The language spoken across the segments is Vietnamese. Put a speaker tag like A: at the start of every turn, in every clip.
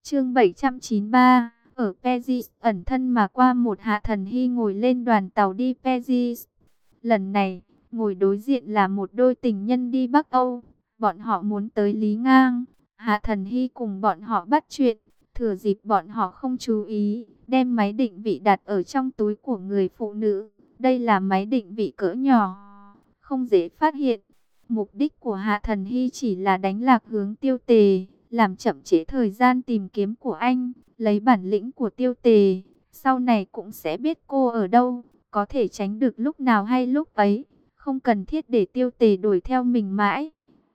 A: Chương 793, ở Paris, ẩn thân mà qua một Hạ Thần Hy ngồi lên đoàn tàu đi Paris. Lần này, ngồi đối diện là một đôi tình nhân đi Bắc Âu. Bọn họ muốn tới Lý Ngang. Hạ Thần Hy cùng bọn họ bắt chuyện. Thừa dịp bọn họ không chú ý, đem máy định vị đặt ở trong túi của người phụ nữ. Đây là máy định vị cỡ nhỏ, không dễ phát hiện. Mục đích của Hạ Thần Hy chỉ là đánh lạc hướng Tiêu Tề, làm chậm trễ thời gian tìm kiếm của anh, lấy bản lĩnh của Tiêu Tề. Sau này cũng sẽ biết cô ở đâu, có thể tránh được lúc nào hay lúc ấy, không cần thiết để Tiêu Tề đuổi theo mình mãi.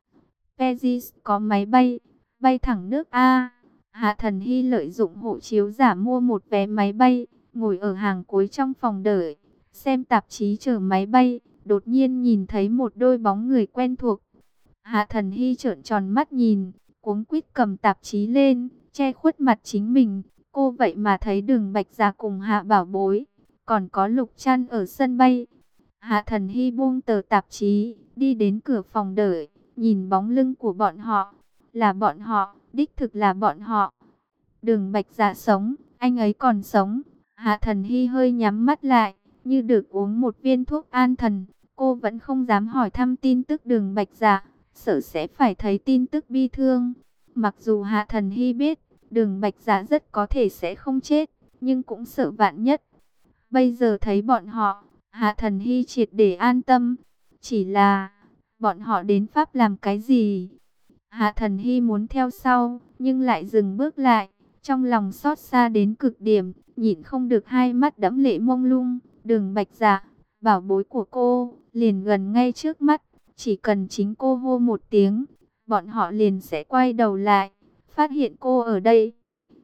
A: Paris có máy bay, bay thẳng nước A. Hạ Thần Hy lợi dụng hộ chiếu giả mua một vé máy bay, ngồi ở hàng cuối trong phòng đợi, xem tạp chí chờ máy bay. Đột nhiên nhìn thấy một đôi bóng người quen thuộc. Hạ Thần Hy trợn tròn mắt nhìn, cuống quýt cầm tạp chí lên, che khuất mặt chính mình. Cô vậy mà thấy Đường Bạch Dạ cùng Hạ Bảo Bối, còn có Lục Trăn ở sân bay. Hạ Thần Hy buông tờ tạp chí, đi đến cửa phòng đợi, nhìn bóng lưng của bọn họ. Là bọn họ, đích thực là bọn họ. Đường Bạch Dạ sống, anh ấy còn sống. Hạ Thần Hy hơi nhắm mắt lại, như được uống một viên thuốc an thần. Cô vẫn không dám hỏi thăm tin tức Đường Bạch Dạ, sợ sẽ phải thấy tin tức bi thương. Mặc dù Hạ Thần Hy biết, Đường Bạch Dạ rất có thể sẽ không chết, nhưng cũng sợ vạn nhất. Bây giờ thấy bọn họ, Hạ Thần Hy triệt để an tâm. Chỉ là, bọn họ đến Pháp làm cái gì? Hạ Thần Hy muốn theo sau, nhưng lại dừng bước lại. Trong lòng xót xa đến cực điểm, nhịn không được hai mắt đẫm lệ mông lung. Đường Bạch Dạ, bảo bối của cô, liền gần ngay trước mắt. Chỉ cần chính cô hô một tiếng, bọn họ liền sẽ quay đầu lại, phát hiện cô ở đây.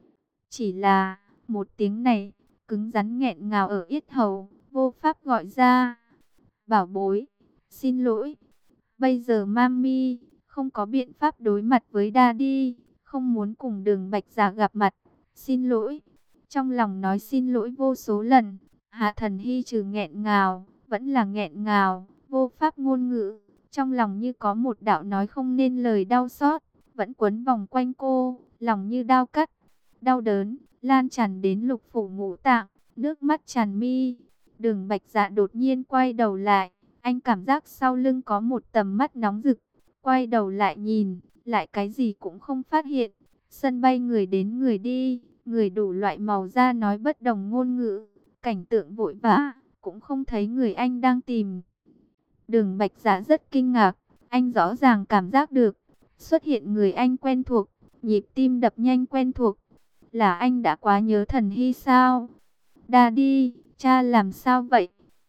A: Chỉ là, một tiếng này, cứng rắn nghẹn ngào ở yết hầu, vô pháp gọi ra. Bảo bối, xin lỗi. Bây giờ Mami không có biện pháp đối mặt với Daddy, không muốn cùng Đường Bạch Dạ gặp mặt. Xin lỗi. Trong lòng nói xin lỗi vô số lần, Hạ Thần Hy trừ nghẹn ngào, vẫn là nghẹn ngào, vô pháp ngôn ngữ. Trong lòng như có một đạo nói không nên lời đau xót, vẫn quấn vòng quanh cô, lòng như đao cắt. Đau đớn, lan tràn đến lục phủ ngũ tạng, nước mắt tràn mi. Đường Bạch Dạ đột nhiên quay đầu lại, anh cảm giác sau lưng có một tầm mắt nóng rực. Quay đầu lại nhìn, lại cái gì cũng không phát hiện. Sân bay người đến người đi, người đủ loại màu da nói bất đồng ngôn ngữ. Cảnh tượng vội vã, cũng không thấy người anh đang tìm. Đường Bạch Dạ rất kinh ngạc, anh rõ ràng cảm giác được xuất hiện người anh quen thuộc, nhịp tim đập nhanh quen thuộc. Là anh đã quá nhớ Thần Hy sao? Daddy, cha làm sao vậy?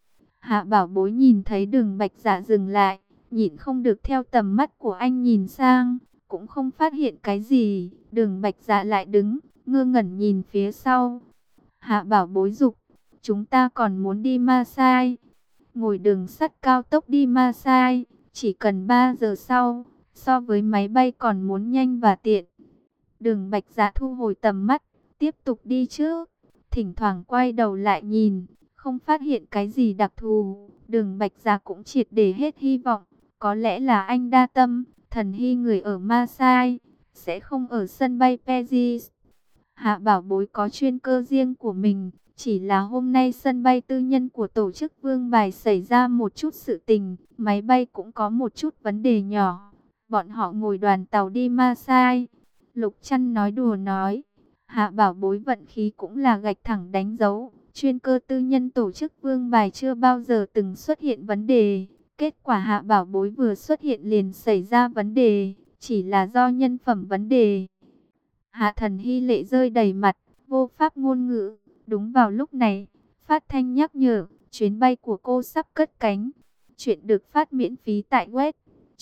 A: Hạ Bảo Bối nhìn thấy Đường Bạch Dạ dừng lại, nhịn không được theo tầm mắt của anh nhìn sang, cũng không phát hiện cái gì. Đường Bạch Dạ lại đứng, ngơ ngẩn nhìn phía sau. Hạ Bảo Bối giục, chúng ta còn muốn đi Marseille. Ngồi đường sắt cao tốc đi Marseille, chỉ cần 3 giờ sau, so với máy bay còn muốn nhanh và tiện. Đường Bạch Dạ thu hồi tầm mắt, tiếp tục đi trước, thỉnh thoảng quay đầu lại nhìn, không phát hiện cái gì đặc thù. Đường Bạch Dạ cũng triệt để hết hy vọng, có lẽ là anh đa tâm, Thần Hy người ở Marseille, sẽ không ở sân bay Paris. Hạ Bảo Bối có chuyên cơ riêng của mình. Chỉ là hôm nay sân bay tư nhân của tổ chức Vương Bài xảy ra một chút sự tình, máy bay cũng có một chút vấn đề nhỏ. Bọn họ ngồi đoàn tàu đi Marseille. Lục Trăn nói đùa nói, Hạ Bảo Bối vận khí cũng là gạch thẳng đánh dấu. Chuyên cơ tư nhân tổ chức Vương Bài chưa bao giờ từng xuất hiện vấn đề. Kết quả Hạ Bảo Bối vừa xuất hiện liền xảy ra vấn đề, chỉ là do nhân phẩm vấn đề. Hạ Thần Hy lệ rơi đầy mặt, vô pháp ngôn ngữ. Đúng vào lúc này, phát thanh nhắc nhở, chuyến bay của cô sắp cất cánh. Chuyện được phát miễn phí tại web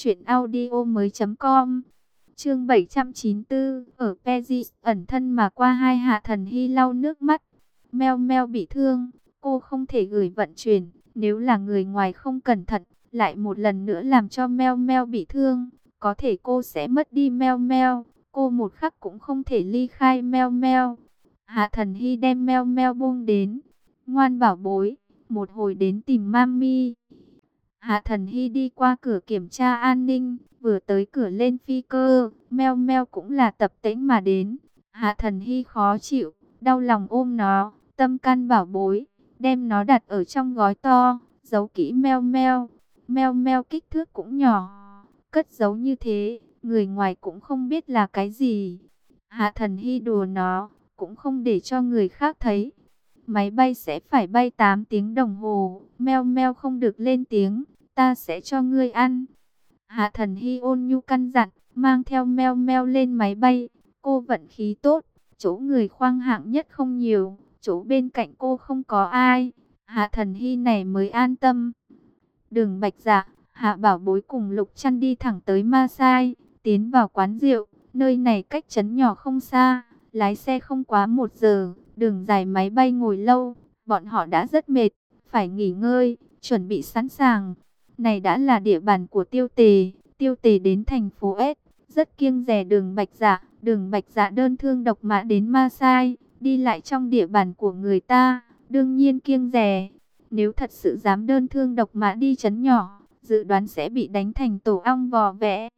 A: truyệnaudiomoi.com. Chương 794, ở Paris, ẩn thân mà qua hai. Hạ Thần Hy lau nước mắt. Meo Meo bị thương, cô không thể gửi vận chuyển, nếu là người ngoài không cẩn thận, lại một lần nữa làm cho Meo Meo bị thương, có thể cô sẽ mất đi Meo Meo. Cô một khắc cũng không thể ly khai Meo Meo. Hạ Thần Hy đem Meo Meo buông đến. Ngoan bảo bối, một hồi đến tìm Mami. Hạ Thần Hy đi qua cửa kiểm tra an ninh, vừa tới cửa lên phi cơ, Meo Meo cũng là tập tễnh mà đến. Hạ Thần Hy khó chịu, đau lòng ôm nó, tâm can bảo bối, đem nó đặt ở trong gói to, giấu kỹ meo meo. Meo meo kích thước cũng nhỏ, cất giấu như thế, người ngoài cũng không biết là cái gì. Hạ Thần Hy đùa nó, cũng không để cho người khác thấy. Máy bay sẽ phải bay 8 tiếng đồng hồ, meo meo không được lên tiếng, ta sẽ cho ngươi ăn. Hạ Thần Hy ôn nhu căn dặn, mang theo meo meo lên máy bay. Cô vận khí tốt, chỗ người khoang hạng nhất không nhiều, chỗ bên cạnh cô không có ai. Hạ Thần Hy này mới an tâm. Đường Bạch Dạ, Hạ Bảo Bối cùng Lục Trăn đi thẳng tới Ma Sai, tiến vào quán rượu. Nơi này cách trấn nhỏ không xa, lái xe không quá 1 giờ, đường dài máy bay ngồi lâu, bọn họ đã rất mệt, phải nghỉ ngơi, chuẩn bị sẵn sàng. Này đã là địa bàn của Tiêu Tề, Tiêu Tề đến thành phố S, rất kiêng dè Đường Bạch Dạ. Đường Bạch Dạ đơn thương độc mã đến Ma Sai, đi lại trong địa bàn của người ta, đương nhiên kiêng dè. Nếu thật sự dám đơn thương độc mã đi trấn nhỏ, dự đoán sẽ bị đánh thành tổ ong vò vẽ.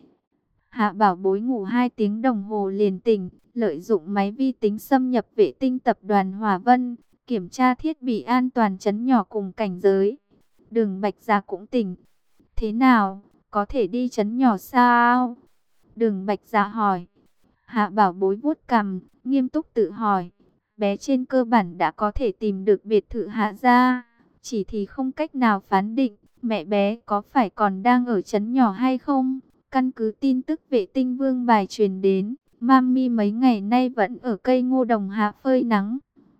A: Hạ Bảo Bối ngủ 2 tiếng đồng hồ liền tỉnh, lợi dụng máy vi tính xâm nhập vệ tinh tập đoàn Hòa Vân, kiểm tra thiết bị an toàn trấn nhỏ cùng cảnh giới. Đường Bạch Dạ cũng tỉnh. Thế nào, có thể đi trấn nhỏ sao? Đường Bạch Dạ hỏi. Hạ Bảo Bối vuốt cằm, nghiêm túc tự hỏi. Bé trên cơ bản đã có thể tìm được biệt thự Hạ gia, chỉ thì không cách nào phán định mẹ bé có phải còn đang ở trấn nhỏ hay không. Căn cứ tin tức vệ tinh Vương Bài truyền đến, Mami mấy ngày nay vẫn ở cây ngô đồng hạ phơi nắng.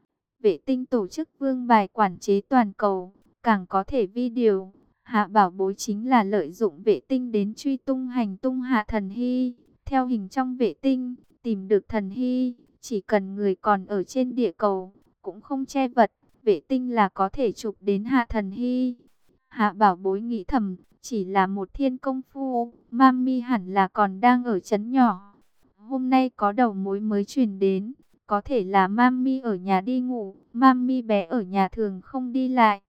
A: Vệ tinh tổ chức Vương Bài quản chế toàn cầu, càng có thể video. Hạ Bảo Bối chính là lợi dụng vệ tinh đến truy tung hành tung Hạ Thần Hy. Theo hình trong vệ tinh, tìm được Thần Hy, chỉ cần người còn ở trên địa cầu, cũng không che vật, vệ tinh là có thể chụp đến Hạ Thần Hy. Hạ Bảo Bối nghĩ thầm, chỉ là một thiên công phu, Mami hẳn là còn đang ở trấn nhỏ. Hôm nay có đầu mối mới truyền đến, có thể là Mami ở nhà đi ngủ, Mami bé ở nhà thường không đi lại.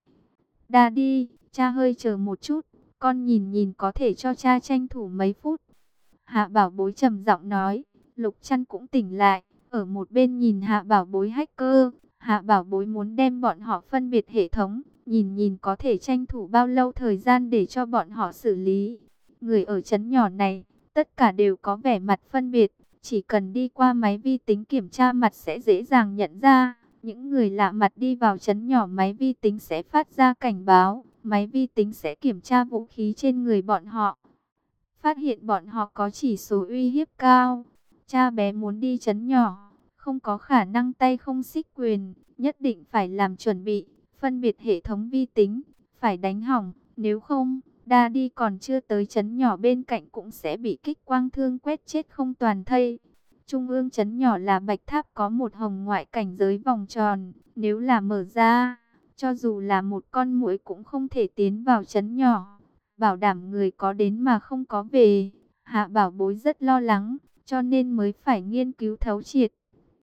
A: Daddy, cha hơi chờ một chút, con nhìn nhìn có thể cho cha tranh thủ mấy phút. Hạ Bảo Bối trầm giọng nói. Lục Trăn cũng tỉnh lại, ở một bên nhìn Hạ Bảo Bối hacker. Hạ Bảo Bối muốn đem bọn họ phân biệt hệ thống, nhìn nhìn có thể tranh thủ bao lâu thời gian để cho bọn họ xử lý. Người ở trấn nhỏ này, tất cả đều có vẻ mặt phân biệt, chỉ cần đi qua máy vi tính kiểm tra mặt sẽ dễ dàng nhận ra. Những người lạ mặt đi vào trấn nhỏ, máy vi tính sẽ phát ra cảnh báo, máy vi tính sẽ kiểm tra vũ khí trên người bọn họ. Phát hiện bọn họ có chỉ số uy hiếp cao. Cha bé muốn đi trấn nhỏ, không có khả năng tay không xích quyền, nhất định phải làm chuẩn bị, phân biệt hệ thống vi tính, phải đánh hỏng, nếu không, Daddy còn chưa tới trấn nhỏ bên cạnh cũng sẽ bị kích quang thương quét chết không toàn thây. Trung ương trấn nhỏ là Bạch Tháp, có một hồng ngoại cảnh giới vòng tròn, nếu là mở ra, cho dù là một con muỗi cũng không thể tiến vào trấn nhỏ, bảo đảm người có đến mà không có về. Hạ Bảo Bối rất lo lắng, cho nên mới phải nghiên cứu thấu triệt.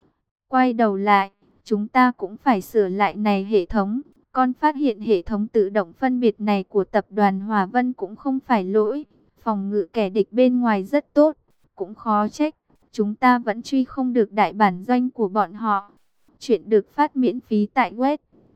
A: Quay đầu lại, chúng ta cũng phải sửa lại này hệ thống. Con phát hiện hệ thống tự động phân biệt này của tập đoàn Hòa Vân cũng không phải lỗi. Phòng ngự kẻ địch bên ngoài rất tốt, cũng khó trách. Chúng ta vẫn truy không được đại bản doanh của bọn họ. Chuyện được phát miễn phí tại web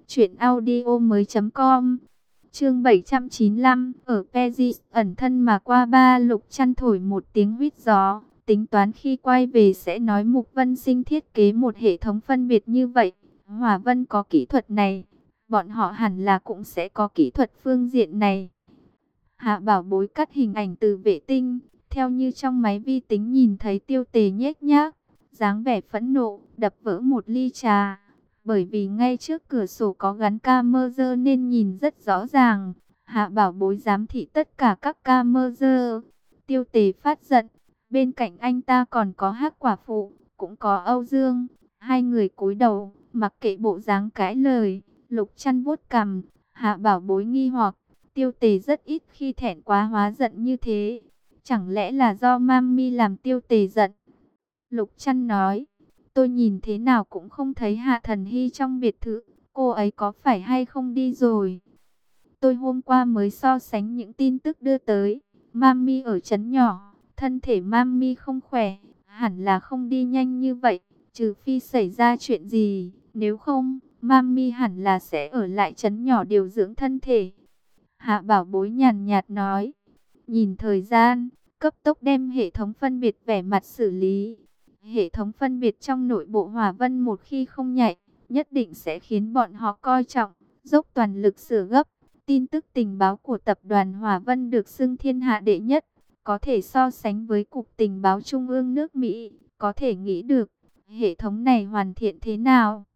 A: truyệnaudiomoi.com. Chương 795, ở Paris ẩn thân mà qua ba. Lục Trăn thổi một tiếng huýt gió, tính toán khi quay về sẽ nói Mục Vân Sinh thiết kế một hệ thống phân biệt như vậy. Hòa Vân có kỹ thuật này, bọn họ hẳn là cũng sẽ có kỹ thuật phương diện này. Hạ Bảo Bối cắt hình ảnh từ vệ tinh, theo như trong máy vi tính nhìn thấy Tiêu Tề nhếch nhác, dáng vẻ phẫn nộ, đập vỡ một ly trà. Bởi vì ngay trước cửa sổ có gắn camera nên nhìn rất rõ ràng. Hạ Bảo Bối giám thị tất cả các camera. Tiêu Tề phát giận, bên cạnh anh ta còn có Hắc Quả Phụ, cũng có Âu Dương. Hai người cúi đầu, mặc kệ bộ dáng cãi lời. Lục Trăn vuốt cằm, Hạ Bảo Bối nghi hoặc, Tiêu Tề rất ít khi thẹn quá hóa giận như thế. Chẳng lẽ là do Mami làm Tiêu Tề giận? Lục Trăn nói, tôi nhìn thế nào cũng không thấy Hạ Thần Hy trong biệt thự, cô ấy có phải hay không đi rồi? Tôi hôm qua mới so sánh những tin tức đưa tới, Mami ở trấn nhỏ, thân thể Mami không khỏe, hẳn là không đi nhanh như vậy, trừ phi xảy ra chuyện gì, nếu không, Mami hẳn là sẽ ở lại trấn nhỏ điều dưỡng thân thể. Hạ Bảo Bối nhàn nhạt nói, nhìn thời gian, cấp tốc đem hệ thống phân biệt vẻ mặt xử lý. Hệ thống phân biệt trong nội bộ Hỏa Vân một khi không nhạy, nhất định sẽ khiến bọn họ coi trọng, dốc toàn lực sửa gấp. Tin tức tình báo của tập đoàn Hỏa Vân được xưng thiên hạ đệ nhất, có thể so sánh với Cục Tình báo Trung ương nước Mỹ, có thể nghĩ được, hệ thống này hoàn thiện thế nào.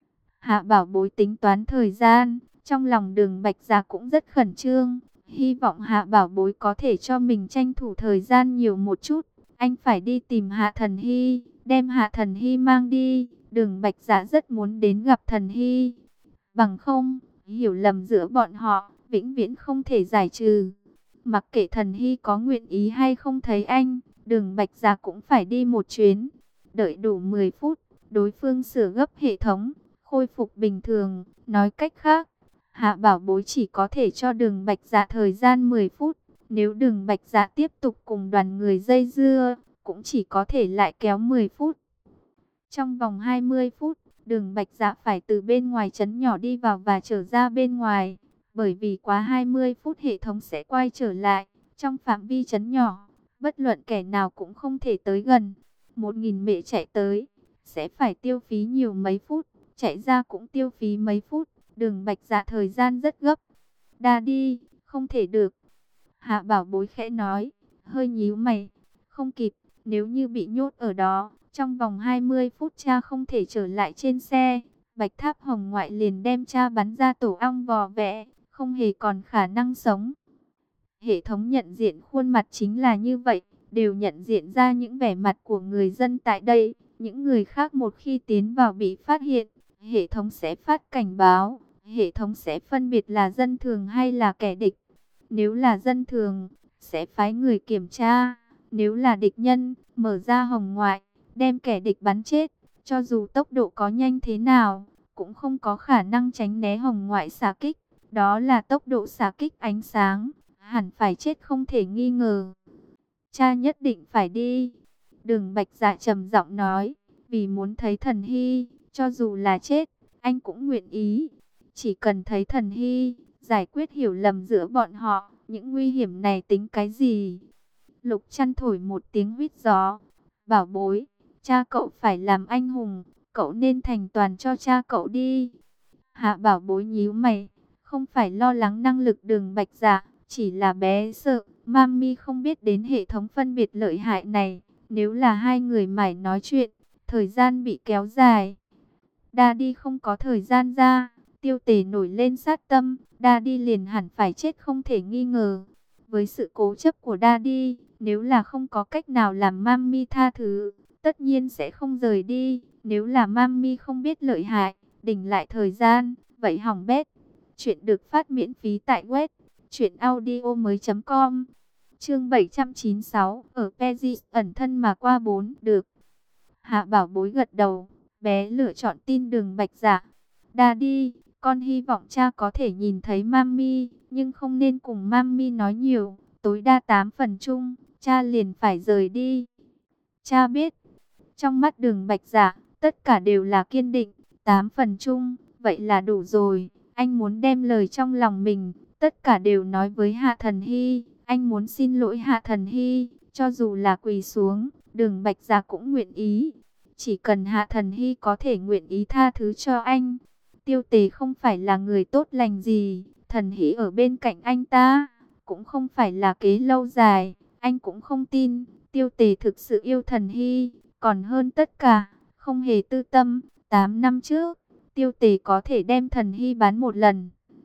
A: Hạ Bảo Bối tính toán thời gian, trong lòng Đường Bạch Dạ cũng rất khẩn trương, hy vọng Hạ Bảo Bối có thể cho mình tranh thủ thời gian nhiều một chút. Anh phải đi tìm Hạ Thần Hy, đem Hạ Thần Hy mang đi. Đường Bạch Dạ rất muốn đến gặp Thần Hy, bằng không, hiểu lầm giữa bọn họ vĩnh viễn không thể giải trừ. Mặc kệ Thần Hy có nguyện ý hay không thấy anh, Đường Bạch Dạ cũng phải đi một chuyến. Đợi đủ 10 phút, đối phương sửa gấp hệ thống, khôi phục bình thường. Nói cách khác, Hạ Bảo Bối chỉ có thể cho Đường Bạch Dạ thời gian 10 phút. Nếu Đường Bạch Dạ tiếp tục cùng đoàn người dây dưa, cũng chỉ có thể lại kéo 10 phút. Trong vòng 20 phút, Đường Bạch Dạ phải từ bên ngoài trấn nhỏ đi vào và trở ra bên ngoài. Bởi vì quá 20 phút hệ thống sẽ quay trở lại. Trong phạm vi trấn nhỏ, bất luận kẻ nào cũng không thể tới gần. 1000 mệ chạy tới, sẽ phải tiêu phí nhiều mấy phút. Chạy ra cũng tiêu phí mấy phút. Đường Bạch Dạ thời gian rất gấp. Đa đi, không thể được. Hạ Bảo Bối khẽ nói, hơi nhíu mày. Không kịp, nếu như bị nhốt ở đó, trong vòng 20 phút cha không thể trở lại trên xe. Bạch Tháp Hồng Ngoại liền đem cha bắn ra tổ ong vò vẽ, không hề còn khả năng sống. Hệ thống nhận diện khuôn mặt chính là như vậy, đều nhận diện ra những vẻ mặt của người dân tại đây. Những người khác một khi tiến vào bị phát hiện, hệ thống sẽ phát cảnh báo. Hệ thống sẽ phân biệt là dân thường hay là kẻ địch. Nếu là dân thường, sẽ phái người kiểm tra. Nếu là địch nhân, mở ra hồng ngoại, đem kẻ địch bắn chết. Cho dù tốc độ có nhanh thế nào, cũng không có khả năng tránh né hồng ngoại xạ kích. Đó là tốc độ xạ kích ánh sáng, hẳn phải chết không thể nghi ngờ. Cha nhất định phải đi. Đường Bạch Dạ trầm giọng nói, vì muốn thấy Thần Hy, cho dù là chết, anh cũng nguyện ý. Chỉ cần thấy Thần Hy, giải quyết hiểu lầm giữa bọn họ, những nguy hiểm này tính cái gì? Lục Trăn thổi một tiếng huýt gió. Bảo Bối, cha cậu phải làm anh hùng, cậu nên thành toàn cho cha cậu đi. Hạ Bảo Bối nhíu mày, không phải lo lắng năng lực Đường Bạch Dạ, chỉ là bé sợ Mami không biết đến hệ thống phân biệt lợi hại này. Nếu là hai người mải nói chuyện, thời gian bị kéo dài. Daddy không có thời gian ra. Tiêu Tề nổi lên sát tâm, Daddy liền hẳn phải chết không thể nghi ngờ. Với sự cố chấp của Daddy, nếu là không có cách nào làm Mami tha thứ, tất nhiên sẽ không rời đi. Nếu là Mami không biết lợi hại, đỉnh lại thời gian, vậy hỏng bét. Chuyện được phát miễn phí tại web truyệnaudiomoi.com. Chương 796, ở Pezzi ẩn thân mà qua 4 được. Hạ Bảo Bối gật đầu, bé lựa chọn tin Đường Bạch Dạ. Daddy, con hy vọng cha có thể nhìn thấy Mami, nhưng không nên cùng Mami nói nhiều, tối đa 8 phần chung, cha liền phải rời đi. Cha biết. Trong mắt Đường Bạch Dạ, tất cả đều là kiên định, 8 phần chung, vậy là đủ rồi. Anh muốn đem lời trong lòng mình, tất cả đều nói với Hạ Thần Hy. Anh muốn xin lỗi Hạ Thần Hy, cho dù là quỳ xuống, Đường Bạch Dạ cũng nguyện ý. Chỉ cần Hạ Thần Hy có thể nguyện ý tha thứ cho anh. Tiêu Tề không phải là người tốt lành gì, Thần Hy ở bên cạnh anh ta, cũng không phải là kế lâu dài. Anh cũng không tin, Tiêu Tề thực sự yêu Thần Hy, còn hơn tất cả, không hề tư tâm. 8 năm trước, Tiêu Tề có thể đem Thần Hy bán một lần.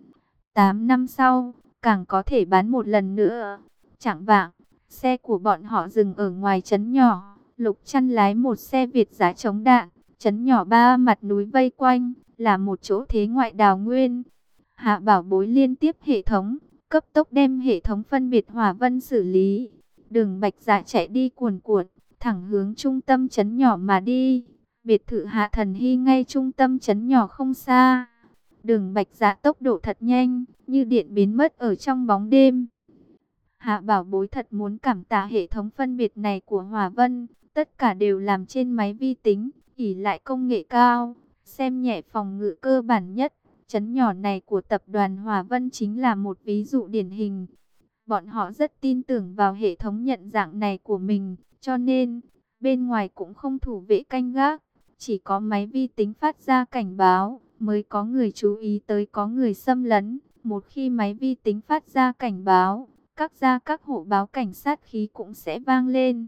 A: 8 năm sau, càng có thể bán một lần nữa. Chạng vạng, xe của bọn họ dừng ở ngoài trấn nhỏ. Lục Trăn lái một xe Việt giã chống đạn. Trấn nhỏ ba mặt núi vây quanh, là một chỗ thế ngoại đào nguyên. Hạ Bảo Bối liên tiếp hệ thống, cấp tốc đem hệ thống phân biệt Hỏa Vân xử lý. Đường Bạch Dạ chạy đi cuồn cuộn, thẳng hướng trung tâm trấn nhỏ mà đi. Biệt thự Hạ Thần Hy ngay trung tâm trấn nhỏ không xa. Đường Bạch Dạ tốc độ thật nhanh, như điện biến mất ở trong bóng đêm. Hạ Bảo Bối thật muốn cảm tạ hệ thống phân biệt này của Hỏa Vân, tất cả đều làm trên máy vi tính, ỷ lại công nghệ cao, xem nhẹ phòng ngự cơ bản nhất. Trấn nhỏ này của tập đoàn Hòa Vân chính là một ví dụ điển hình. Bọn họ rất tin tưởng vào hệ thống nhận dạng này của mình, cho nên bên ngoài cũng không thủ vệ canh gác, chỉ có máy vi tính phát ra cảnh báo mới có người chú ý tới có người xâm lấn. Một khi máy vi tính phát ra cảnh báo, các hộ báo cảnh sát khí cũng sẽ vang lên.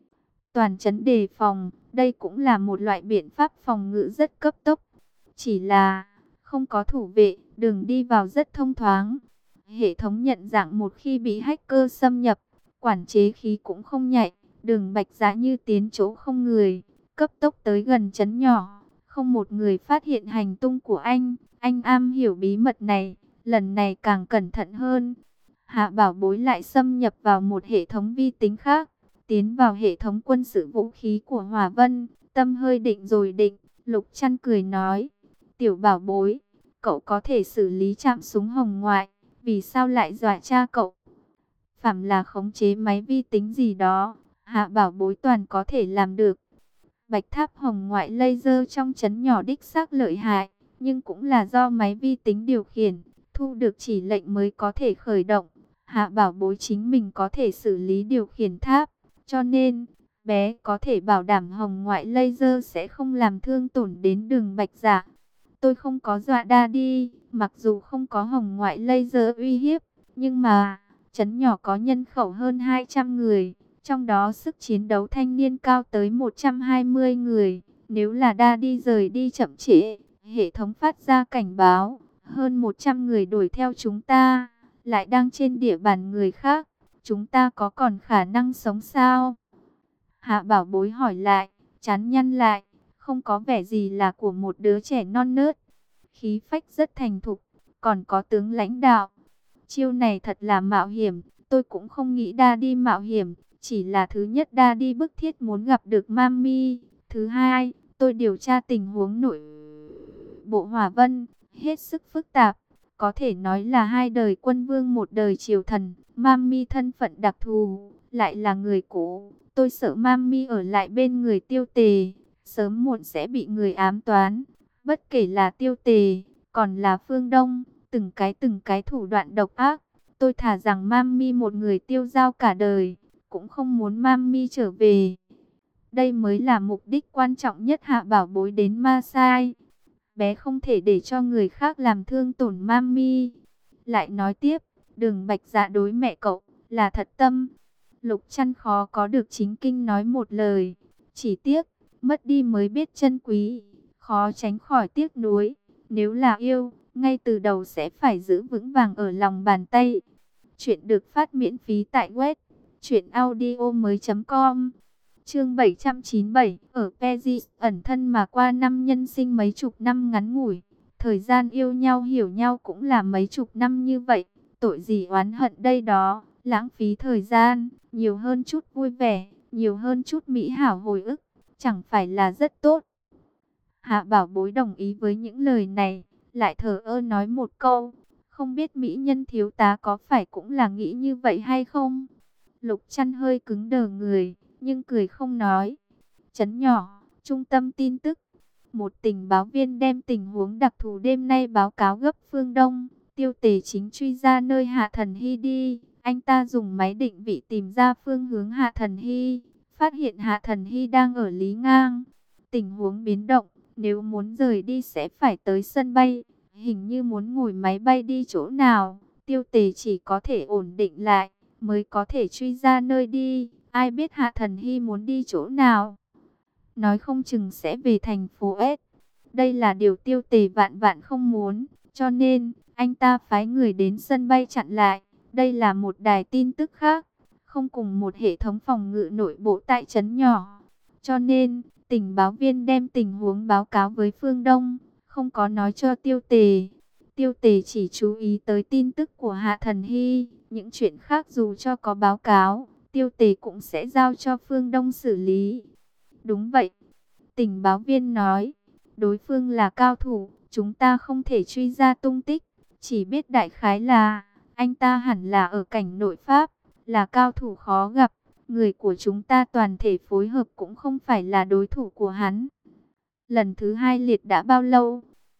A: Toàn trấn đề phòng, đây cũng là một loại biện pháp phòng ngự rất cấp tốc. Chỉ là không có thủ vệ, đường đi vào rất thông thoáng. Hệ thống nhận dạng một khi bị hacker xâm nhập, quản chế khí cũng không nhạy. Đường Bạch Dạ như tiến chỗ không người, cấp tốc tới gần trấn nhỏ. Không một người phát hiện hành tung của anh. Anh am hiểu bí mật này, lần này càng cẩn thận hơn. Hạ Bảo Bối lại xâm nhập vào một hệ thống vi tính khác, tiến vào hệ thống quân sự vũ khí của Hòa Vân. Tâm hơi định rồi định, Lục Trăn cười nói: Tiểu Bảo Bối, cậu có thể xử lý trạm súng hồng ngoại, vì sao lại dọa cha cậu? Phạm là khống chế máy vi tính gì đó, Hạ Bảo Bối toàn có thể làm được. Bạch tháp hồng ngoại laser trong trấn nhỏ đích xác lợi hại, nhưng cũng là do máy vi tính điều khiển, thu được chỉ lệnh mới có thể khởi động. Hạ Bảo Bối chính mình có thể xử lý điều khiển tháp, cho nên bé có thể bảo đảm hồng ngoại laser sẽ không làm thương tổn đến Đường Bạch Dạ. Tôi không có dọa Daddy, mặc dù không có hồng ngoại laser uy hiếp, nhưng mà trấn nhỏ có nhân khẩu hơn 200 người, trong đó sức chiến đấu thanh niên cao tới 120 người. Nếu là Daddy rời đi chậm trễ, hệ thống phát ra cảnh báo, hơn 100 người đuổi theo chúng ta, lại đang trên địa bàn người khác, chúng ta có còn khả năng sống sao? Hạ Bảo Bối hỏi lại, trán nhăn lại, không có vẻ gì là của một đứa trẻ non nớt. Khí phách rất thành thục, còn có tướng lãnh đạo. Chiêu này thật là mạo hiểm, tôi cũng không nghĩ Daddy mạo hiểm. Chỉ là thứ nhất Daddy bức thiết muốn gặp được Mami. Thứ hai, tôi điều tra tình huống nội bộ Hòa Vân, hết sức phức tạp. Có thể nói là hai đời quân vương một đời triều thần. Mami thân phận đặc thù, lại là người cũ. Tôi sợ Mami ở lại bên người Tiêu Tề, sớm muộn sẽ bị người ám toán. Bất kể là Tiêu Tề, còn là Phương Đông, từng cái thủ đoạn độc ác. Tôi thà rằng Mami một người tiêu dao cả đời, cũng không muốn Mami trở về. Đây mới là mục đích quan trọng nhất Hạ Bảo Bối đến Masai. Bé không thể để cho người khác làm thương tổn Mami. Lại nói tiếp, Đường Bạch Dạ đối mẹ cậu là thật tâm. Lục Trăn khó có được chính kinh nói một lời. Chỉ tiếc, mất đi mới biết trân quý, khó tránh khỏi tiếc nuối. Nếu là yêu, ngay từ đầu sẽ phải giữ vững vàng ở lòng bàn tay. Chuyện được phát miễn phí tại web truyệnaudiomoi.com. Chương 797, ở Paris ẩn thân mà qua năm nhân sinh mấy chục năm ngắn ngủi. Thời gian yêu nhau hiểu nhau cũng là mấy chục năm như vậy. Tội gì oán hận đây đó, lãng phí thời gian, nhiều hơn chút vui vẻ, nhiều hơn chút mỹ hảo hồi ức, chẳng phải là rất tốt. Hạ Bảo Bối đồng ý với những lời này, lại thờ ơ nói một câu, không biết mỹ nhân thiếu tá có phải cũng là nghĩ như vậy hay không? Lục Trăn hơi cứng đờ người, nhưng cười không nói. Trấn nhỏ, trung tâm tin tức. Một tình báo viên đem tình huống đặc thù đêm nay báo cáo gấp phương Đông. Tiêu Tề chính truy ra nơi Hạ Thần Hy đi. Anh ta dùng máy định vị tìm ra phương hướng Hạ Thần Hy. Phát hiện Hạ Thần Hy đang ở Lý Ngang. Tình huống biến động, nếu muốn rời đi sẽ phải tới sân bay. Hình như muốn ngồi máy bay đi chỗ nào, Tiêu Tề chỉ có thể ổn định lại, mới có thể truy ra nơi đi. Ai biết Hạ Thần Hy muốn đi chỗ nào? Nói không chừng sẽ về thành phố S. Đây là điều Tiêu Tề vạn vạn không muốn, cho nên anh ta phái người đến sân bay chặn lại. Đây là một đài tin tức khác, không cùng một hệ thống phòng ngự nội bộ tại trấn nhỏ. Cho nên, tình báo viên đem tình huống báo cáo với Phương Đông, không có nói cho Tiêu Tề. Tiêu Tề chỉ chú ý tới tin tức của Hạ Thần Hy, những chuyện khác dù cho có báo cáo, Tiêu Tề cũng sẽ giao cho Phương Đông xử lý. Đúng vậy, tình báo viên nói, đối phương là cao thủ, chúng ta không thể truy ra tung tích, chỉ biết đại khái là anh ta hẳn là ở cảnh nội Pháp, là cao thủ khó gặp, người của chúng ta toàn thể phối hợp cũng không phải là đối thủ của hắn. Lần thứ hai liệt đã bao lâu?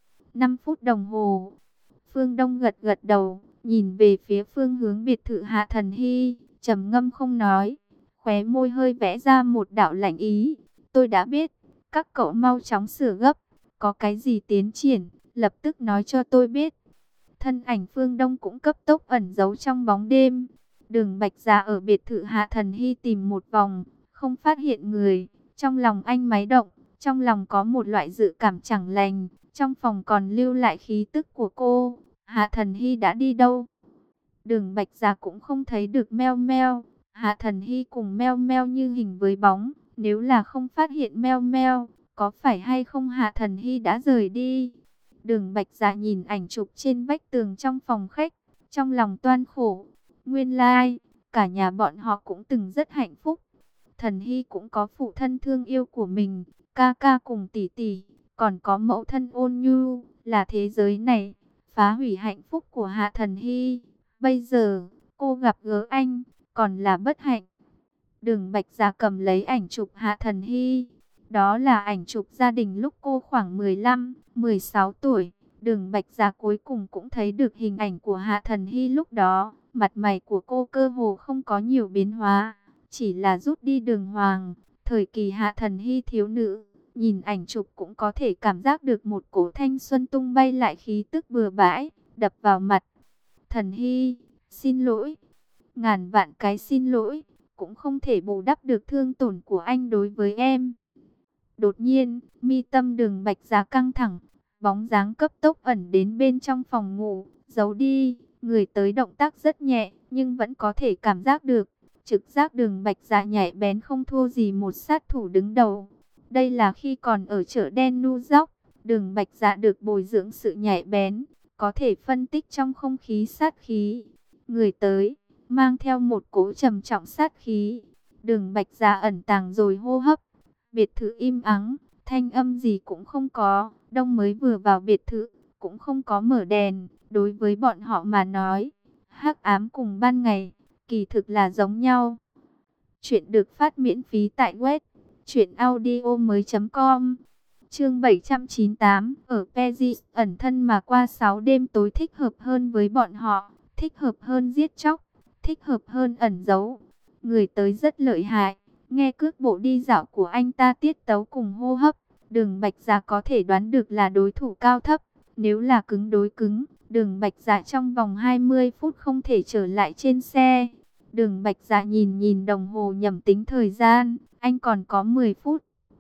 A: 5 phút đồng hồ. Phương Đông gật gật đầu, nhìn về phía phương hướng biệt thự Hạ Thần Hy, trầm ngâm không nói, khóe môi hơi vẽ ra một đạo lạnh ý. Tôi đã biết, các cậu mau chóng sửa gấp, có cái gì tiến triển, lập tức nói cho tôi biết. Thân ảnh Phương Đông cũng cấp tốc ẩn giấu trong bóng đêm. Đường Bạch Dạ ở biệt thự Hạ Thần Hy tìm một vòng, không phát hiện người. Trong lòng anh máy động, trong lòng có một loại dự cảm chẳng lành. Trong phòng còn lưu lại khí tức của cô. Hạ Thần Hy đã đi đâu? Đường Bạch Dạ cũng không thấy được Meo Meo. Hạ Thần Hy cùng Meo Meo như hình với bóng. Nếu là không phát hiện Meo Meo, có phải hay không Hạ Thần Hy đã rời đi? Đường Bạch Dạ nhìn ảnh chụp trên vách tường trong phòng khách, trong lòng toan khổ. Nguyên lai, cả nhà bọn họ cũng từng rất hạnh phúc. Thần Hy cũng có phụ thân thương yêu của mình, ca ca cùng tỷ tỷ, còn có mẫu thân ôn nhu, là thế giới này phá hủy hạnh phúc của Hạ Thần Hy. Bây giờ, cô gặp gỡ anh, còn là bất hạnh. Đường Bạch Dạ cầm lấy ảnh chụp Hạ Thần Hy. Đó là ảnh chụp gia đình lúc cô khoảng 15, 16 tuổi. Đường Bạch Dạ cuối cùng cũng thấy được hình ảnh của Hạ Thần Hy lúc đó. Mặt mày của cô cơ hồ không có nhiều biến hóa, chỉ là rút đi đường hoàng. Thời kỳ Hạ Thần Hy thiếu nữ, nhìn ảnh chụp cũng có thể cảm giác được một cổ thanh xuân tung bay lại, khí tức bừa bãi, đập vào mặt. Thần Hy, xin lỗi. Ngàn vạn cái xin lỗi, cũng không thể bù đắp được thương tổn của anh đối với em. Đột nhiên, mi tâm Đường Bạch Dạ căng thẳng, bóng dáng cấp tốc ẩn đến bên trong phòng ngủ, giấu đi. Người tới động tác rất nhẹ, nhưng vẫn có thể cảm giác được. Trực giác Đường Bạch Dạ nhạy bén không thua gì một sát thủ đứng đầu. Đây là khi còn ở chợ đen New York, Đường Bạch Dạ được bồi dưỡng sự nhạy bén, có thể phân tích trong không khí sát khí. Người tới, mang theo một cỗ trầm trọng sát khí. Đường Bạch Dạ ẩn tàng rồi hô hấp. Biệt thự im ắng, thanh âm gì cũng không có. Đông mới vừa vào biệt thự, cũng không có mở đèn. Đối với bọn họ mà nói, hắc ám cùng ban ngày, kỳ thực là giống nhau. Chuyện được phát miễn phí tại web truyệnaudiomoi.com. Chương 798, ở Paris, ẩn thân mà qua 6 đêm tối thích hợp hơn với bọn họ, thích hợp hơn giết chóc, thích hợp hơn ẩn giấu. Người tới rất lợi hại, nghe cước bộ đi dạo của anh ta, tiết tấu cùng hô hấp, Đường Bạch Dạ có thể đoán được là đối thủ cao thấp. Nếu là cứng đối cứng, Đường Bạch Dạ trong vòng 20 phút không thể trở lại trên xe. Đường Bạch Dạ nhìn đồng hồ nhẩm tính thời gian, anh còn có 10 phút.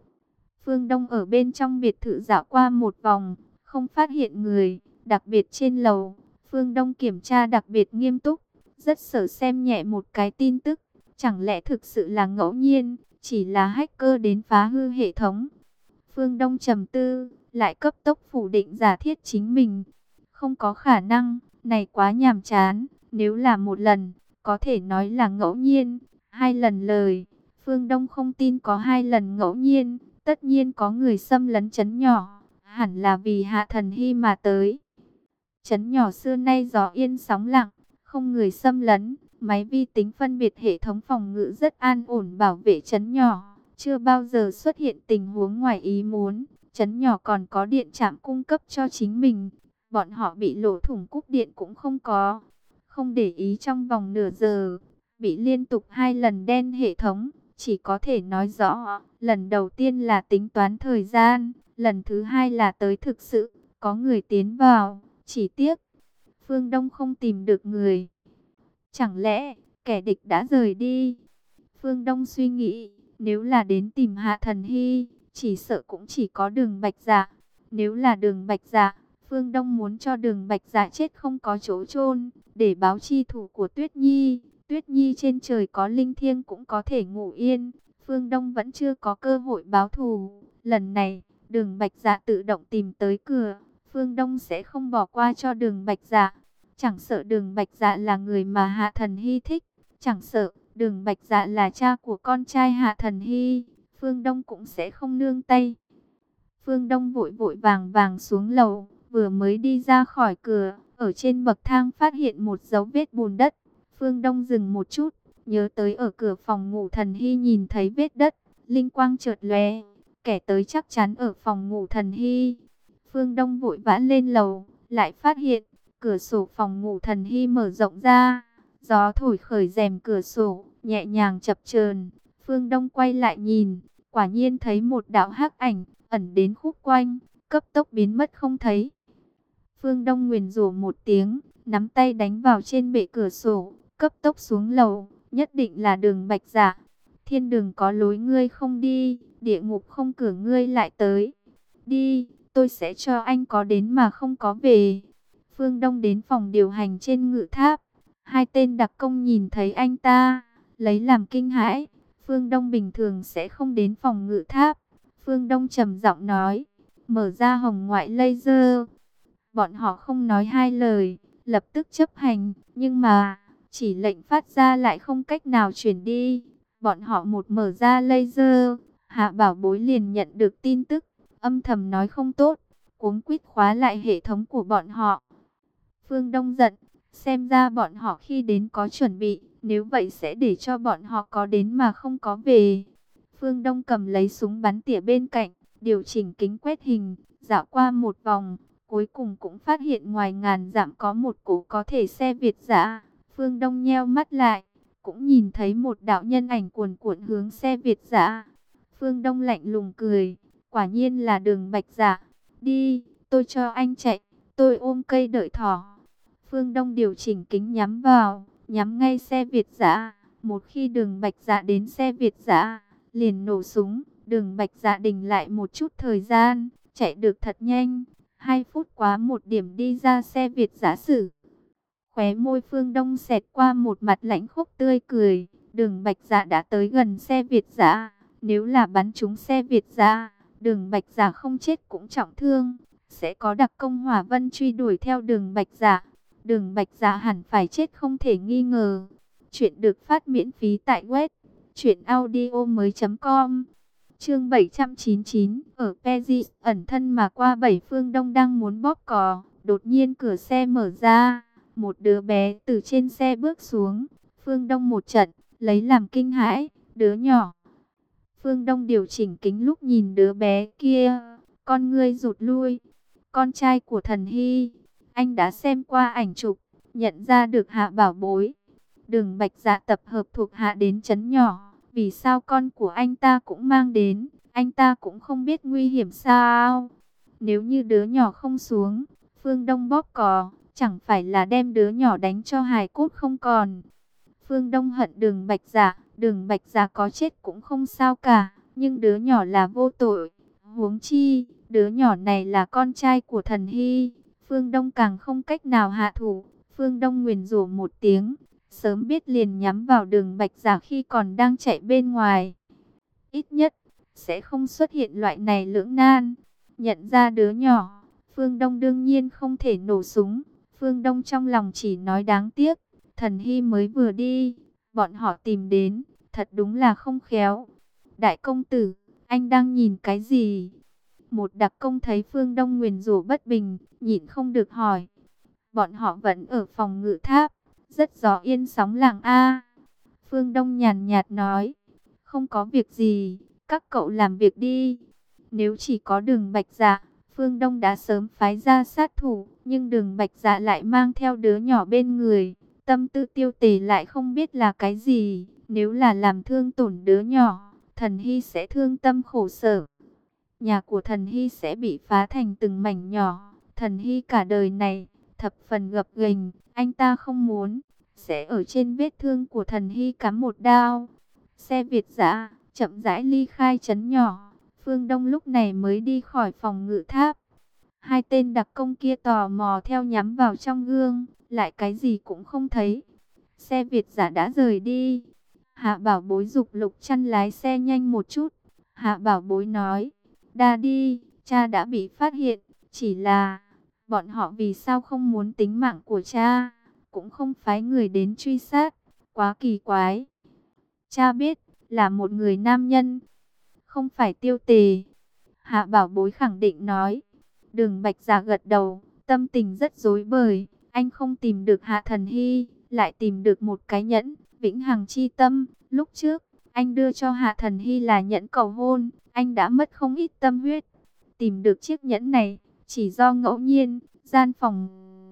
A: Phương Đông ở bên trong biệt thự dạo qua một vòng, không phát hiện người, đặc biệt trên lầu. Phương Đông kiểm tra đặc biệt nghiêm túc, rất sợ xem nhẹ một cái tin tức. Chẳng lẽ thực sự là ngẫu nhiên, chỉ là hacker đến phá hư hệ thống? Phương Đông trầm tư, lại cấp tốc phủ định giả thiết chính mình. Không có khả năng, này quá nhàm chán. Nếu là một lần, có thể nói là ngẫu nhiên. 2 lần lời, Phương Đông không tin có 2 lần ngẫu nhiên. Tất nhiên có người xâm lấn trấn nhỏ, hẳn là vì Hạ Thần Hy mà tới. Trấn nhỏ xưa nay gió yên sóng lặng, không người xâm lấn. Máy vi tính phân biệt hệ thống phòng ngự rất an ổn bảo vệ trấn nhỏ. Chưa bao giờ xuất hiện tình huống ngoài ý muốn. Trấn nhỏ còn có điện trạm cung cấp cho chính mình. Bọn họ bị lỗ thủng cúp điện cũng không có. Không để ý trong vòng nửa giờ, bị liên tục 2 lần đen hệ thống. Chỉ có thể nói rõ, lần đầu tiên là tính toán thời gian, lần thứ hai là tới thực sự, có người tiến vào. Chỉ tiếc, Phương Đông không tìm được người. Chẳng lẽ, kẻ địch đã rời đi? Phương Đông suy nghĩ, nếu là đến tìm Hạ Thần Hy, chỉ sợ cũng chỉ có Đường Bạch Dạ. Nếu là Đường Bạch Dạ, Phương Đông muốn cho Đường Bạch Dạ chết không có chỗ chôn, để báo chi thủ của Tuyết Nhi. Tuyết Nhi trên trời có linh thiêng cũng có thể ngủ yên. Phương Đông vẫn chưa có cơ hội báo thù. Lần này, Đường Bạch Dạ tự động tìm tới cửa. Phương Đông sẽ không bỏ qua cho Đường Bạch Dạ. Chẳng sợ Đường Bạch Dạ là người mà Hạ Thần Hy thích. Chẳng sợ Đường Bạch Dạ là cha của con trai Hạ Thần Hy. Phương Đông cũng sẽ không nương tay. Phương Đông vội vội vàng vàng xuống lầu. Vừa mới đi ra khỏi cửa, ở trên bậc thang phát hiện một dấu vết bùn đất. Phương Đông dừng một chút, nhớ tới ở cửa phòng ngủ Thần Hy nhìn thấy vết đất, linh quang chợt lóe, kẻ tới chắc chắn ở phòng ngủ Thần Hy. Phương Đông vội vã lên lầu, lại phát hiện cửa sổ phòng ngủ Thần Hy mở rộng ra. Gió thổi khởi rèm cửa sổ, nhẹ nhàng chập chờn. Phương Đông quay lại nhìn, quả nhiên thấy một đạo hắc ảnh ẩn đến khúc quanh, cấp tốc biến mất không thấy. Phương Đông nguyền rủa một tiếng, nắm tay đánh vào trên bệ cửa sổ, cấp tốc xuống lầu, nhất định là Đường Bạch Dạ. Thiên đường có lối ngươi không đi, địa ngục không cửa ngươi lại tới. Đi, tôi sẽ cho anh có đến mà không có về. Phương Đông đến phòng điều hành trên ngự tháp. Hai tên đặc công nhìn thấy anh ta, lấy làm kinh hãi. Phương Đông bình thường sẽ không đến phòng ngự tháp. Phương Đông trầm giọng nói, mở ra hồng ngoại laser. Bọn họ không nói hai lời, lập tức chấp hành, nhưng mà chỉ lệnh phát ra lại không cách nào chuyển đi. Bọn họ một mở ra laser, Hạ Bảo Bối liền nhận được tin tức, âm thầm nói không tốt, cuống quýt khóa lại hệ thống của bọn họ. Phương Đông giận, xem ra bọn họ khi đến có chuẩn bị, nếu vậy sẽ để cho bọn họ có đến mà không có về. Phương Đông cầm lấy súng bắn tỉa bên cạnh, điều chỉnh kính quét hình, dạo qua một vòng, cuối cùng cũng phát hiện ngoài ngàn dặm có một cỗ có thể xe Việt dã. Phương Đông nheo mắt lại, cũng nhìn thấy một đạo nhân ảnh cuồn cuộn hướng xe Việt dã. Phương Đông lạnh lùng cười, quả nhiên là Đường Bạch Dạ. Đi, tôi cho anh chạy, tôi ôm cây đợi thỏ. Phương Đông điều chỉnh kính nhắm vào, nhắm ngay xe Việt dã. Một khi Đường Bạch Dạ đến xe Việt dã, liền nổ súng. Đường Bạch Dạ đình lại một chút thời gian, chạy được thật nhanh. 2 phút quá một điểm đi ra xe Việt dã xử. Khóe môi Phương Đông xẹt qua một mặt lãnh khốc tươi cười. Đường Bạch Dạ đã tới gần xe Việt dã. Nếu là bắn trúng xe Việt dã, Đường Bạch Dạ không chết cũng trọng thương. Sẽ có đặc công Hỏa Vân truy đuổi theo Đường Bạch Dạ. Đường Bạch Dạ hẳn phải chết không thể nghi ngờ. Chuyện được phát miễn phí tại web truyệnaudiomoi.com. Chương 799, ở Paris, ẩn thân mà qua 7. Phương Đông đang muốn bóp cò, đột nhiên cửa xe mở ra, một đứa bé từ trên xe bước xuống. Phương Đông một trận, lấy làm kinh hãi, đứa nhỏ. Phương Đông điều chỉnh kính lúc nhìn đứa bé kia, con ngươi rụt lui. Con trai của Thần Hy, anh đã xem qua ảnh chụp, nhận ra được Hạ Bảo Bối. Đường Bạch Dạ tập hợp thuộc hạ đến trấn nhỏ. Vì sao con của anh ta cũng mang đến, anh ta cũng không biết nguy hiểm sao? Nếu như đứa nhỏ không xuống, Phương Đông bóp cò, chẳng phải là đem đứa nhỏ đánh cho hài cốt không còn. Phương Đông hận Đường Bạch Dạ có chết cũng không sao cả, nhưng đứa nhỏ là vô tội. Huống chi, đứa nhỏ này là con trai của Thần Hy, Phương Đông càng không cách nào hạ thủ. Phương Đông nguyền rủa một tiếng, sớm biết liền nhắm vào Đường Bạch Dạ khi còn đang chạy bên ngoài. Ít nhất, sẽ không xuất hiện loại này lưỡng nan. Nhận ra đứa nhỏ, Phương Đông đương nhiên không thể nổ súng. Phương Đông trong lòng chỉ nói đáng tiếc, Thần Hy mới vừa đi, bọn họ tìm đến, thật đúng là không khéo. Đại công tử, anh đang nhìn cái gì? Một đặc công thấy Phương Đông nguyền rủa bất bình, nhịn không được hỏi. Bọn họ vẫn ở phòng ngự tháp, rất gió yên sóng lặng a. Phương Đông nhàn nhạt nói, không có việc gì, các cậu làm việc đi. Nếu chỉ có Đường Bạch Dạ, Phương Đông đã sớm phái ra sát thủ, nhưng Đường Bạch Dạ lại mang theo đứa nhỏ bên người, tâm tư tiêu tề lại không biết là cái gì. Nếu là làm thương tổn đứa nhỏ, Thần Hy sẽ thương tâm khổ sở. Nhà của Thần Hy sẽ bị phá thành từng mảnh nhỏ. Thần Hy cả đời này thập phần gập ghềnh, anh ta không muốn sẽ ở trên vết thương của Thần Hy cắm một đao. Xe Việt dã chậm rãi ly khai trấn nhỏ. Phương Đông lúc này mới đi khỏi phòng ngự tháp. Hai tên đặc công kia tò mò theo nhắm vào trong gương, lại cái gì cũng không thấy. Xe Việt dã đã rời đi. Hạ Bảo Bối giục Lục Chăn lái xe nhanh một chút. Hạ Bảo Bối nói, Daddy, cha đã bị phát hiện, chỉ là bọn họ vì sao không muốn tính mạng của cha, cũng không phái người đến truy sát, quá kỳ quái. Cha biết, là một người nam nhân, không phải Tiêu Tề. Hạ Bảo Bối khẳng định nói. Đường Bạch Dạ gật đầu, tâm tình rất rối bời. Anh không tìm được Hạ Thần Hy, lại tìm được một cái nhẫn, vĩnh hằng chi tâm. Lúc trước, Anh đưa cho Hạ Thần Hy là nhẫn cầu hôn, anh đã mất không ít tâm huyết. Tìm được chiếc nhẫn này, chỉ do ngẫu nhiên, gian phòng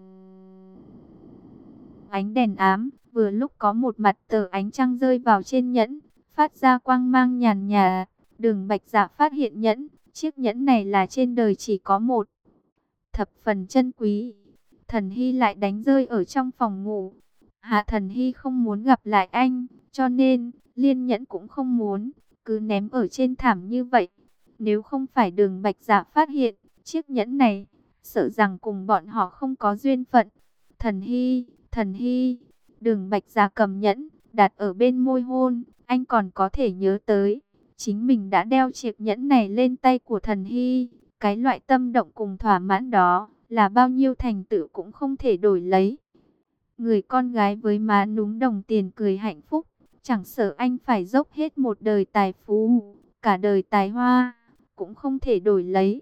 A: ánh đèn ám, vừa lúc có một mặt tờ ánh trăng rơi vào trên nhẫn, phát ra quang mang nhàn nhạt. Đường Bạch Dạ phát hiện nhẫn, chiếc nhẫn này là trên đời chỉ có một, thập phần chân quý. Thần Hy lại đánh rơi ở trong phòng ngủ. Hạ Thần Hy không muốn gặp lại anh, cho nên liên nhẫn cũng không muốn, cứ ném ở trên thảm như vậy. Nếu không phải Đường Bạch Dạ phát hiện chiếc nhẫn này, sợ rằng cùng bọn họ không có duyên phận. Thần Hy, Thần Hy. Đường Bạch Dạ cầm nhẫn, đặt ở bên môi hôn. Anh còn có thể nhớ tới, chính mình đã đeo chiếc nhẫn này lên tay của Thần Hy. Cái loại tâm động cùng thỏa mãn đó, là bao nhiêu thành tựu cũng không thể đổi lấy. Người con gái với má núm đồng tiền cười hạnh phúc, chẳng sợ anh phải dốc hết một đời tài phú, cả đời tài hoa, cũng không thể đổi lấy.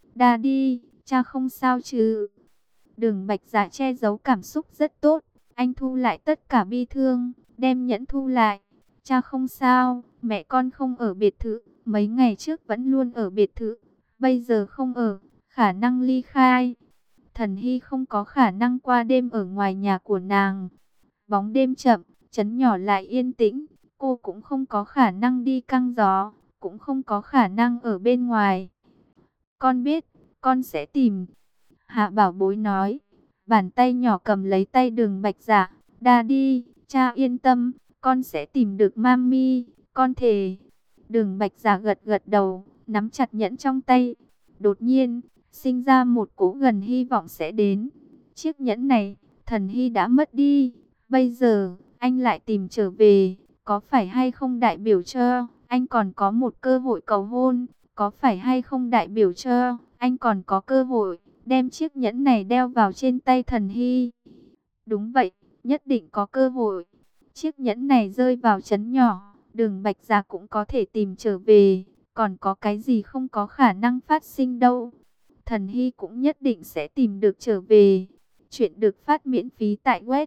A: Daddy, cha không sao chứ? Đường Bạch Dạ che giấu cảm xúc rất tốt, anh thu lại tất cả bi thương, đem nhẫn thu lại. Cha không sao, mẹ con không ở biệt thự, mấy ngày trước vẫn luôn ở biệt thự, bây giờ không ở, khả năng ly khai. Thần Hy không có khả năng qua đêm ở ngoài nhà của nàng. Bóng đêm chậm, trấn nhỏ lại yên tĩnh, cô cũng không có khả năng đi căng gió, cũng không có khả năng ở bên ngoài. Con biết, con sẽ tìm. Hạ Bảo Bối nói, bàn tay nhỏ cầm lấy tay Đường Bạch Dạ. Daddy, cha yên tâm, con sẽ tìm được mami, con thề. Đường Bạch Dạ gật gật đầu, nắm chặt nhẫn trong tay. Đột nhiên, sinh ra một cố gần hy vọng sẽ đến. Chiếc nhẫn này, Thần Hy đã mất đi. Bây giờ, anh lại tìm trở về. Có phải hay không đại biểu cho anh còn có một cơ hội cầu hôn? Có phải hay không đại biểu cho anh còn có cơ hội đem chiếc nhẫn này đeo vào trên tay Thần Hy? Đúng vậy, nhất định có cơ hội. Chiếc nhẫn này rơi vào trấn nhỏ, Đường Bạch Dạ cũng có thể tìm trở về. Còn có cái gì không có khả năng phát sinh đâu. Thần Hy cũng nhất định sẽ tìm được trở về. Chuyện được phát miễn phí tại web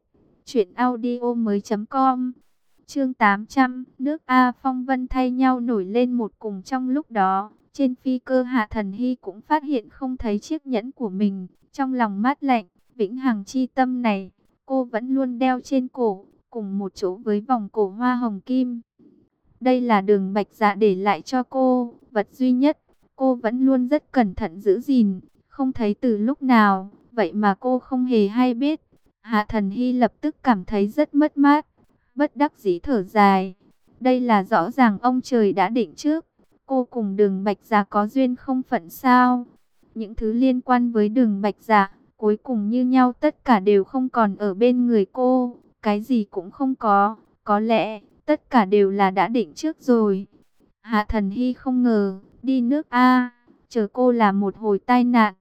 A: truyệnaudiomoi.com. Chương 800, nước A phong vân thay nhau nổi lên một cùng trong lúc đó. Trên phi cơ Hạ Thần Hy cũng phát hiện không thấy chiếc nhẫn của mình. Trong lòng mát lạnh, vĩnh hằng chi tâm này, cô vẫn luôn đeo trên cổ, cùng một chỗ với vòng cổ hoa hồng kim. Đây là Đường Bạch Dạ để lại cho cô, vật duy nhất. Cô vẫn luôn rất cẩn thận giữ gìn, không thấy từ lúc nào, vậy mà cô không hề hay biết. Hạ Thần Hy lập tức cảm thấy rất mất mát, bất đắc dĩ thở dài. Đây là rõ ràng ông trời đã định trước, cô cùng Đường Bạch Dạ có duyên không phận sao? Những thứ liên quan với Đường Bạch Dạ, cuối cùng như nhau tất cả đều không còn ở bên người cô, cái gì cũng không có lẽ tất cả đều là đã định trước rồi. Hạ Thần Hy không ngờ, đi nước A, chờ cô là một hồi tai nạn.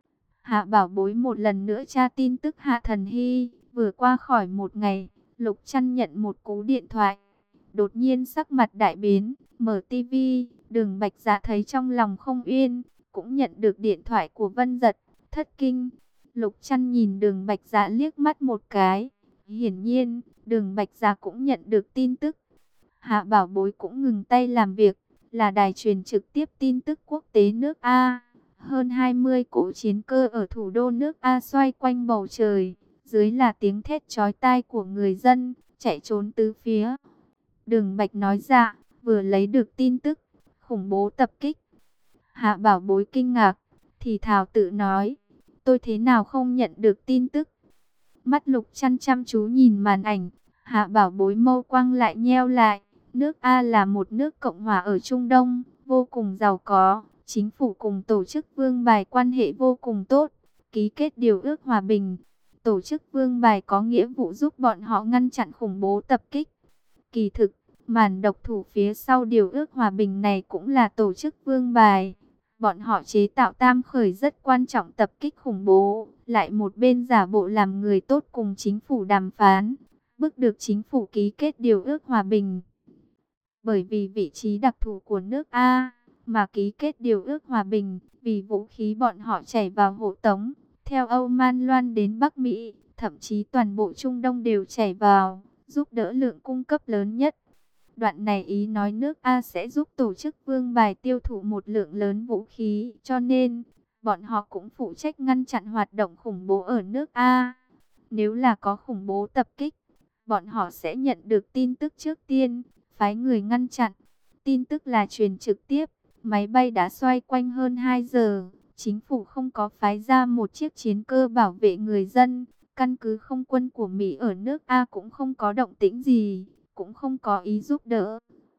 A: Hạ Bảo Bối một lần nữa tra tin tức Hạ Thần Hy, vừa qua khỏi một ngày, Lục Trăn nhận một cú điện thoại. Đột nhiên sắc mặt đại biến, mở tivi, Đường Bạch Dạ thấy trong lòng không yên, cũng nhận được điện thoại của Vân Giật, thất kinh. Lục Trăn nhìn Đường Bạch Dạ liếc mắt một cái, hiển nhiên, Đường Bạch Dạ cũng nhận được tin tức. Hạ Bảo Bối cũng ngừng tay làm việc, là đài truyền trực tiếp tin tức quốc tế nước A. Hơn 20 cỗ chiến cơ ở thủ đô nước A xoay quanh bầu trời, dưới là tiếng thét chói tai của người dân, chạy trốn tứ phía. Đường Bạch nói dạ, vừa lấy được tin tức, khủng bố tập kích. Hạ Bảo Bối kinh ngạc, thì thào tự nói, tôi thế nào không nhận được tin tức. Mắt Lục Trăn chăm chú nhìn màn ảnh, Hạ Bảo Bối mâu quang lại nheo lại. Nước A là một nước Cộng hòa ở Trung Đông, vô cùng giàu có. Chính phủ cùng tổ chức Vương Bài quan hệ vô cùng tốt, ký kết điều ước hòa bình. Tổ chức Vương Bài có nghĩa vụ giúp bọn họ ngăn chặn khủng bố tập kích. Kỳ thực, màn độc thủ phía sau điều ước hòa bình này cũng là tổ chức Vương Bài. Bọn họ chế tạo tam khởi rất quan trọng tập kích khủng bố, lại một bên giả bộ làm người tốt cùng chính phủ đàm phán, bức được chính phủ ký kết điều ước hòa bình. Bởi vì vị trí đặc thù của nước A, mà ký kết điều ước hòa bình, vì vũ khí bọn họ chảy vào hộ tống, theo Âu Man Loan đến Bắc Mỹ, thậm chí toàn bộ Trung Đông đều chảy vào, giúp đỡ lượng cung cấp lớn nhất. Đoạn này ý nói nước A sẽ giúp tổ chức Vương Bài tiêu thụ một lượng lớn vũ khí, cho nên bọn họ cũng phụ trách ngăn chặn hoạt động khủng bố ở nước A. Nếu là có khủng bố tập kích, bọn họ sẽ nhận được tin tức trước tiên, phái người ngăn chặn. Tin tức là truyền trực tiếp, máy bay đã xoay quanh hơn 2 giờ, chính phủ không có phái ra một chiếc chiến cơ bảo vệ người dân. Căn cứ không quân của Mỹ ở nước A cũng không có động tĩnh gì, cũng không có ý giúp đỡ.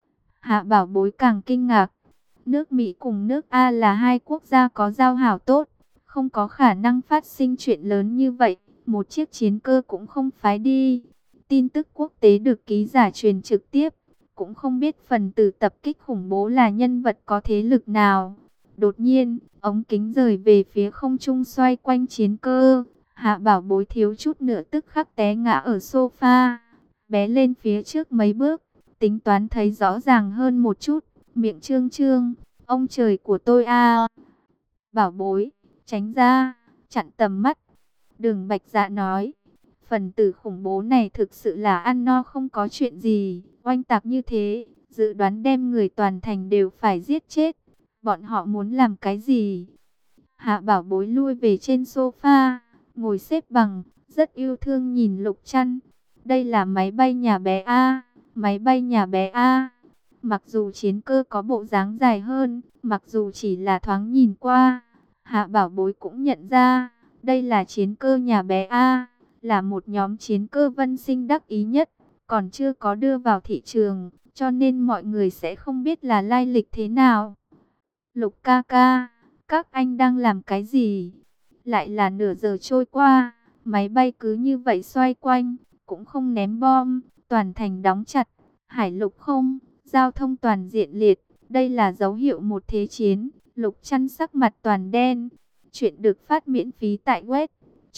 A: Hạ Bảo Bối càng kinh ngạc. Nước Mỹ cùng nước A là hai quốc gia có giao hảo tốt, không có khả năng phát sinh chuyện lớn như vậy. Một chiếc chiến cơ cũng không phái đi. Tin tức quốc tế được ký giả truyền trực tiếp, cũng không biết phần tử tập kích khủng bố là nhân vật có thế lực nào. Đột nhiên, ống kính rời về phía không trung xoay quanh chiến cơ. Hạ Bảo Bối thiếu chút nữa tức khắc té ngã ở sofa, bé lên phía trước mấy bước, tính toán thấy rõ ràng hơn một chút, miệng trương trương, ông trời của tôi a. Bảo Bối, tránh ra, chặn tầm mắt. Đường Bạch Dạ nói, phần tử khủng bố này thực sự là ăn no không có chuyện gì, oanh tạc như thế, dự đoán đem người toàn thành đều phải giết chết. Bọn họ muốn làm cái gì? Hạ Bảo Bối lui về trên sofa, ngồi xếp bằng, rất yêu thương nhìn Lục Trăn. Đây là máy bay nhà bé A, máy bay nhà bé A. Mặc dù chiến cơ có bộ dáng dài hơn, mặc dù chỉ là thoáng nhìn qua, Hạ Bảo Bối cũng nhận ra, đây là chiến cơ nhà bé A, là một nhóm chiến cơ Vân Sinh đắc ý nhất, còn chưa có đưa vào thị trường, cho nên mọi người sẽ không biết là lai lịch thế nào. Lục ca ca, các anh đang làm cái gì? Lại là nửa giờ trôi qua, máy bay cứ như vậy xoay quanh, cũng không ném bom, toàn thành đóng chặt. Hải lục không, giao thông toàn diện liệt, đây là dấu hiệu một thế chiến. Lục Trăn sắc mặt toàn đen. Chuyện được phát miễn phí tại web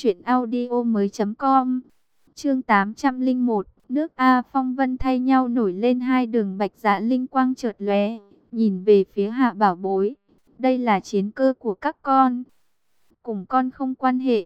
A: truyệnaudiomoi.com. Chương 801, nước A phong vân thay nhau nổi lên, hai đường bạch dạ linh quang chợt lóe, nhìn về phía Hạ Bảo Bối. Đây là chiến cơ của các con, cùng con không quan hệ.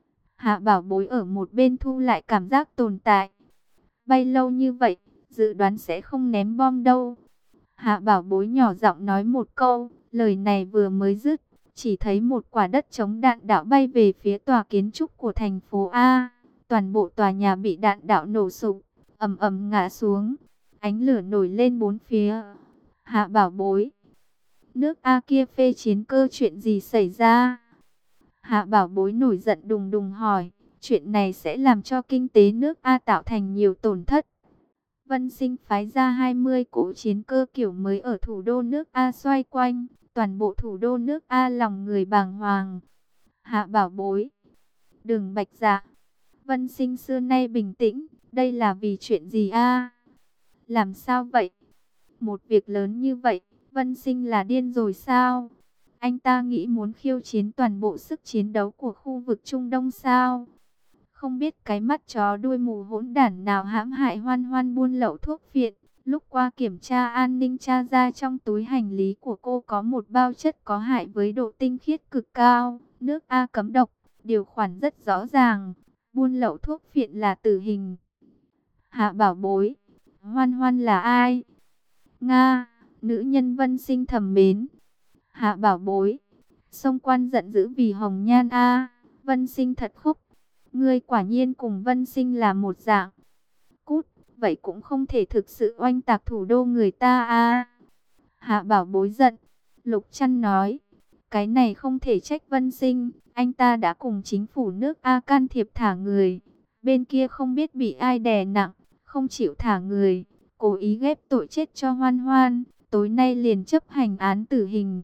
A: Hạ Bảo Bối ở một bên thu lại cảm giác tồn tại. Bay lâu như vậy, dự đoán sẽ không ném bom đâu. Hạ Bảo Bối nhỏ giọng nói một câu, lời này vừa mới dứt, chỉ thấy một quả đất chống đạn đạo bay về phía tòa kiến trúc của thành phố A. Toàn bộ tòa nhà bị đạn đạo nổ sụp, ầm ầm ngã xuống, ánh lửa nổi lên bốn phía. Hạ Bảo Bối, nước A kia phê chiến cơ, chuyện gì xảy ra? Hạ Bảo Bối nổi giận đùng đùng hỏi, chuyện này sẽ làm cho kinh tế nước A tạo thành nhiều tổn thất. Vân Sinh phái ra 20 cỗ chiến cơ kiểu mới ở thủ đô nước A xoay quanh, toàn bộ thủ đô nước A lòng người bàng hoàng. Hạ Bảo Bối, Đường Bạch Dạ, Vân Sinh xưa nay bình tĩnh, đây là vì chuyện gì a? Làm sao vậy? Một việc lớn như vậy, Vân Sinh là điên rồi sao? Anh ta nghĩ muốn khiêu chiến toàn bộ sức chiến đấu của khu vực Trung Đông sao? Không biết cái mắt chó đuôi mù hỗn đản nào hãm hại Hoan Hoan buôn lậu thuốc phiện. Lúc qua kiểm tra an ninh tra ra trong túi hành lý của cô có một bao chất có hại với độ tinh khiết cực cao. Nước A cấm độc, điều khoản rất rõ ràng. Buôn lậu thuốc phiện là tử hình. Hạ Bảo Bối, Hoan Hoan là ai? Nga, nữ nhân Vân Sinh thầm mến. Hạ Bảo Bối, Song Quan giận dữ vì Hồng Nhan A. Vân Sinh thật khúc. Ngươi quả nhiên cùng Vân Sinh là một dạng. Cút, vậy cũng không thể thực sự oanh tạc thủ đô người ta a. Hạ Bảo Bối giận. Lục Trăn nói, cái này không thể trách Vân Sinh, anh ta đã cùng chính phủ nước A can thiệp thả người. Bên kia không biết bị ai đè nặng, không chịu thả người, cố ý ghép tội chết cho Hoan Hoan, tối nay liền chấp hành án tử hình.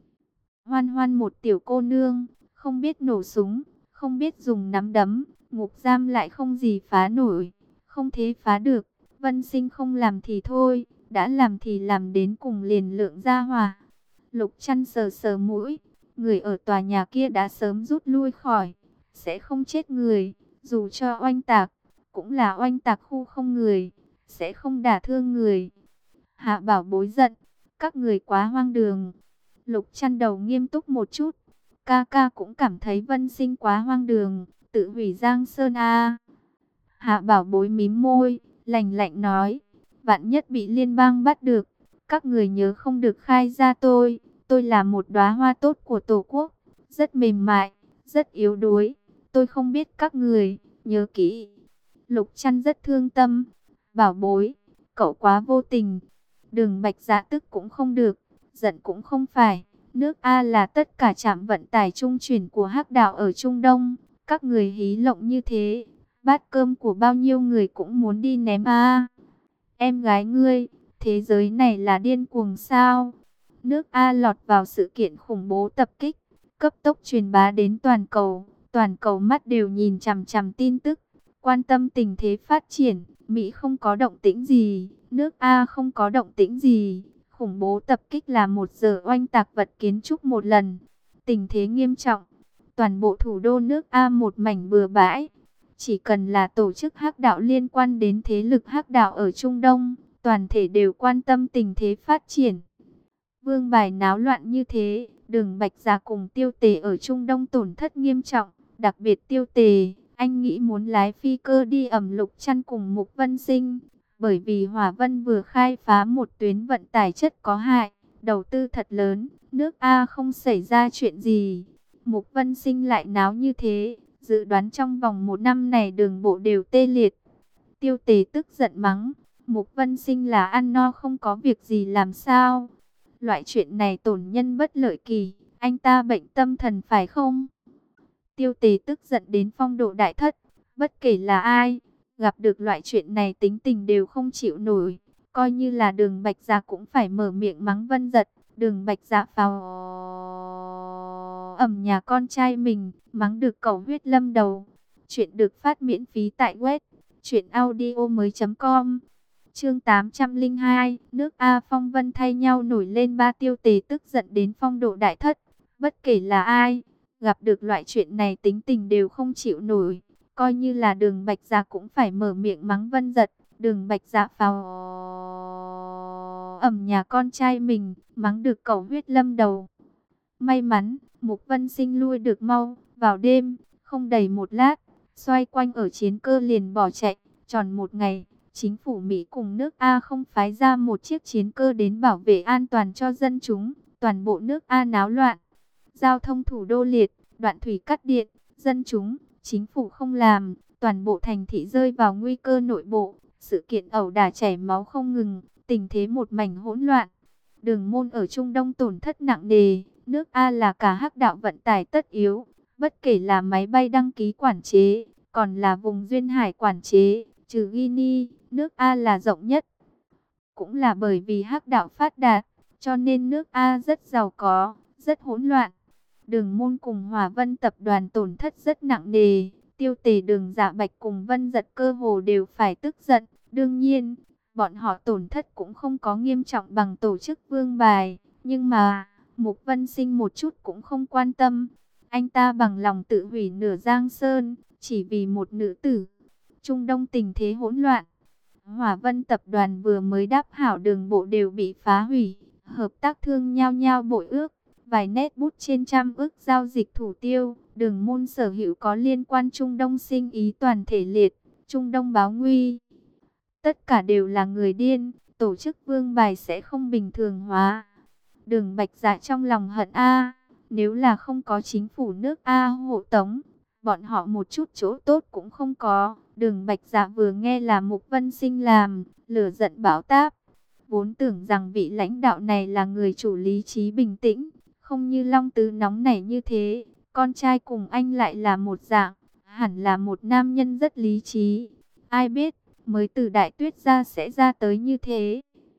A: Hoan Hoan một tiểu cô nương, không biết nổ súng, không biết dùng nắm đấm, ngục giam lại không gì phá nổi, không thế phá được. Vân Sinh không làm thì thôi, đã làm thì làm đến cùng liền lượng ra hòa. Lục Trăn sờ sờ mũi, người ở tòa nhà kia đã sớm rút lui khỏi, sẽ không chết người, dù cho oanh tạc, cũng là oanh tạc khu không người, sẽ không đả thương người. Hạ Bảo Bối giận, các người quá hoang đường. Lục Trăn đầu nghiêm túc một chút, ca ca cũng cảm thấy Vân Sinh quá hoang đường, tự hủy Giang Sơn a. Hạ Bảo Bối mím môi, lạnh lạnh nói, vạn nhất bị liên bang bắt được, các người nhớ không được khai ra tôi là một đóa hoa tốt của Tổ quốc, rất mềm mại, rất yếu đuối, tôi không biết các người, nhớ kỹ. Lục Trăn rất thương tâm, bảo bối, cậu quá vô tình. Đường Bạch Dạ tức cũng không được, giận cũng không phải. Nước A là tất cả trạm vận tải trung chuyển của Hắc Đạo ở Trung Đông. Các người hí lộng như thế, bát cơm của bao nhiêu người cũng muốn đi ném A. Em gái ngươi, thế giới này là điên cuồng sao? Nước A lọt vào sự kiện khủng bố tập kích, cấp tốc truyền bá đến toàn cầu mắt đều nhìn chằm chằm tin tức, quan tâm tình thế phát triển. Mỹ không có động tĩnh gì, nước A không có động tĩnh gì. Khủng bố tập kích là 1 giờ oanh tạc vật kiến trúc một lần. Tình thế nghiêm trọng, toàn bộ thủ đô nước A một mảnh bừa bãi. Chỉ cần là tổ chức hắc đạo liên quan đến thế lực hắc đạo ở Trung Đông, toàn thể đều quan tâm tình thế phát triển. Vương bài náo loạn như thế, Đường Bạch Dạ cùng Tiêu Tề ở Trung Đông tổn thất nghiêm trọng. Đặc biệt Tiêu Tề, anh nghĩ muốn lái phi cơ đi ẩm Lục Trăn cùng Mục Vân Sinh. Bởi vì Hỏa Vân vừa khai phá một tuyến vận tải chất có hại, đầu tư thật lớn, nước A không xảy ra chuyện gì. Mục Vân Sinh lại náo như thế, dự đoán trong vòng 1 năm này đường bộ đều tê liệt. Tiêu Tề tức giận mắng, Mục Vân Sinh là ăn no không có việc gì làm sao? Loại chuyện này tổn nhân bất lợi kỳ, anh ta bệnh tâm thần phải không? Tiêu Tề tức giận đến phong độ đại thất, bất kể là ai, gặp được loại chuyện này tính tình đều không chịu nổi. Coi như là Đường Bạch Dạ cũng phải mở miệng mắng Vân Dật. Đường Bạch Dạ phào ầm nhà con trai mình, mắng được cẩu huyết lâm đầu. Chuyện được phát miễn phí tại web truyệnaudiomoi.com. Chương 802, nước A phong vân thay nhau nổi lên. Ba Tiêu Tề tức giận đến phong độ đại thất, bất kể là ai, gặp được loại chuyện này tính tình đều không chịu nổi. Coi như là Đường Bạch Dạ cũng phải mở miệng mắng Vân Dật. Đường Bạch Dạ phào ầm nhà con trai mình, mắng được cẩu huyết lâm đầu. May mắn, Mục Vân Sinh lui được mau, vào đêm, không đầy 1 lát, xoay quanh ở chiến cơ liền bỏ chạy. Tròn 1 ngày, chính phủ Mỹ cùng nước A không phái ra một chiếc chiến cơ đến bảo vệ an toàn cho dân chúng. Toàn bộ nước A náo loạn, giao thông thủ đô liệt, đoạn thủy cắt điện, dân chúng, chính phủ không làm, toàn bộ thành thị rơi vào nguy cơ nội bộ. Sự kiện ẩu đả chảy máu không ngừng, tình thế một mảnh hỗn loạn. Đường môn ở Trung Đông tổn thất nặng nề, nước A là cả hắc đạo vận tải tất yếu, bất kể là máy bay đăng ký quản chế, còn là vùng duyên hải quản chế, trừ Guinea, nước A là rộng nhất. Cũng là bởi vì hắc đạo phát đạt, cho nên nước A rất giàu có, rất hỗn loạn. Đường môn cùng Hòa Vân tập đoàn tổn thất rất nặng nề, Tiêu Tề, Đường Dạ Bạch cùng Vân Dật cơ hồ đều phải tức giận. Đương nhiên, bọn họ tổn thất cũng không có nghiêm trọng bằng tổ chức Vương Bài, nhưng mà Mục Vân Sinh một chút cũng không quan tâm. Anh ta bằng lòng tự hủy nửa Giang Sơn, chỉ vì một nữ tử. Trung Đông tình thế hỗn loạn. Hỏa Vân tập đoàn vừa mới đáp hảo đường bộ đều bị phá hủy. Hợp tác thương nhao nhao bội ước. Vài nét bút trên trăm ước giao dịch thủ tiêu. Đường môn sở hữu có liên quan Trung Đông sinh ý toàn thể liệt. Trung Đông báo nguy. Tất cả đều là người điên. Tổ chức Vương Bài sẽ không bình thường hóa. Đường Bạch Dạ trong lòng hận A. Nếu là không có chính phủ nước A hộ tống, bọn họ một chút chỗ tốt cũng không có. Đường Bạch Dạ vừa nghe là Mục Vân Sinh làm, lửa giận bão táp. Vốn tưởng rằng vị lãnh đạo này là người chủ lý trí bình tĩnh, không như Long Tứ nóng nảy như thế. Con trai cùng anh lại là một dạng, hẳn là một nam nhân rất lý trí. Ai biết, mới từ Đại Tuyết ra sẽ ra tới như thế.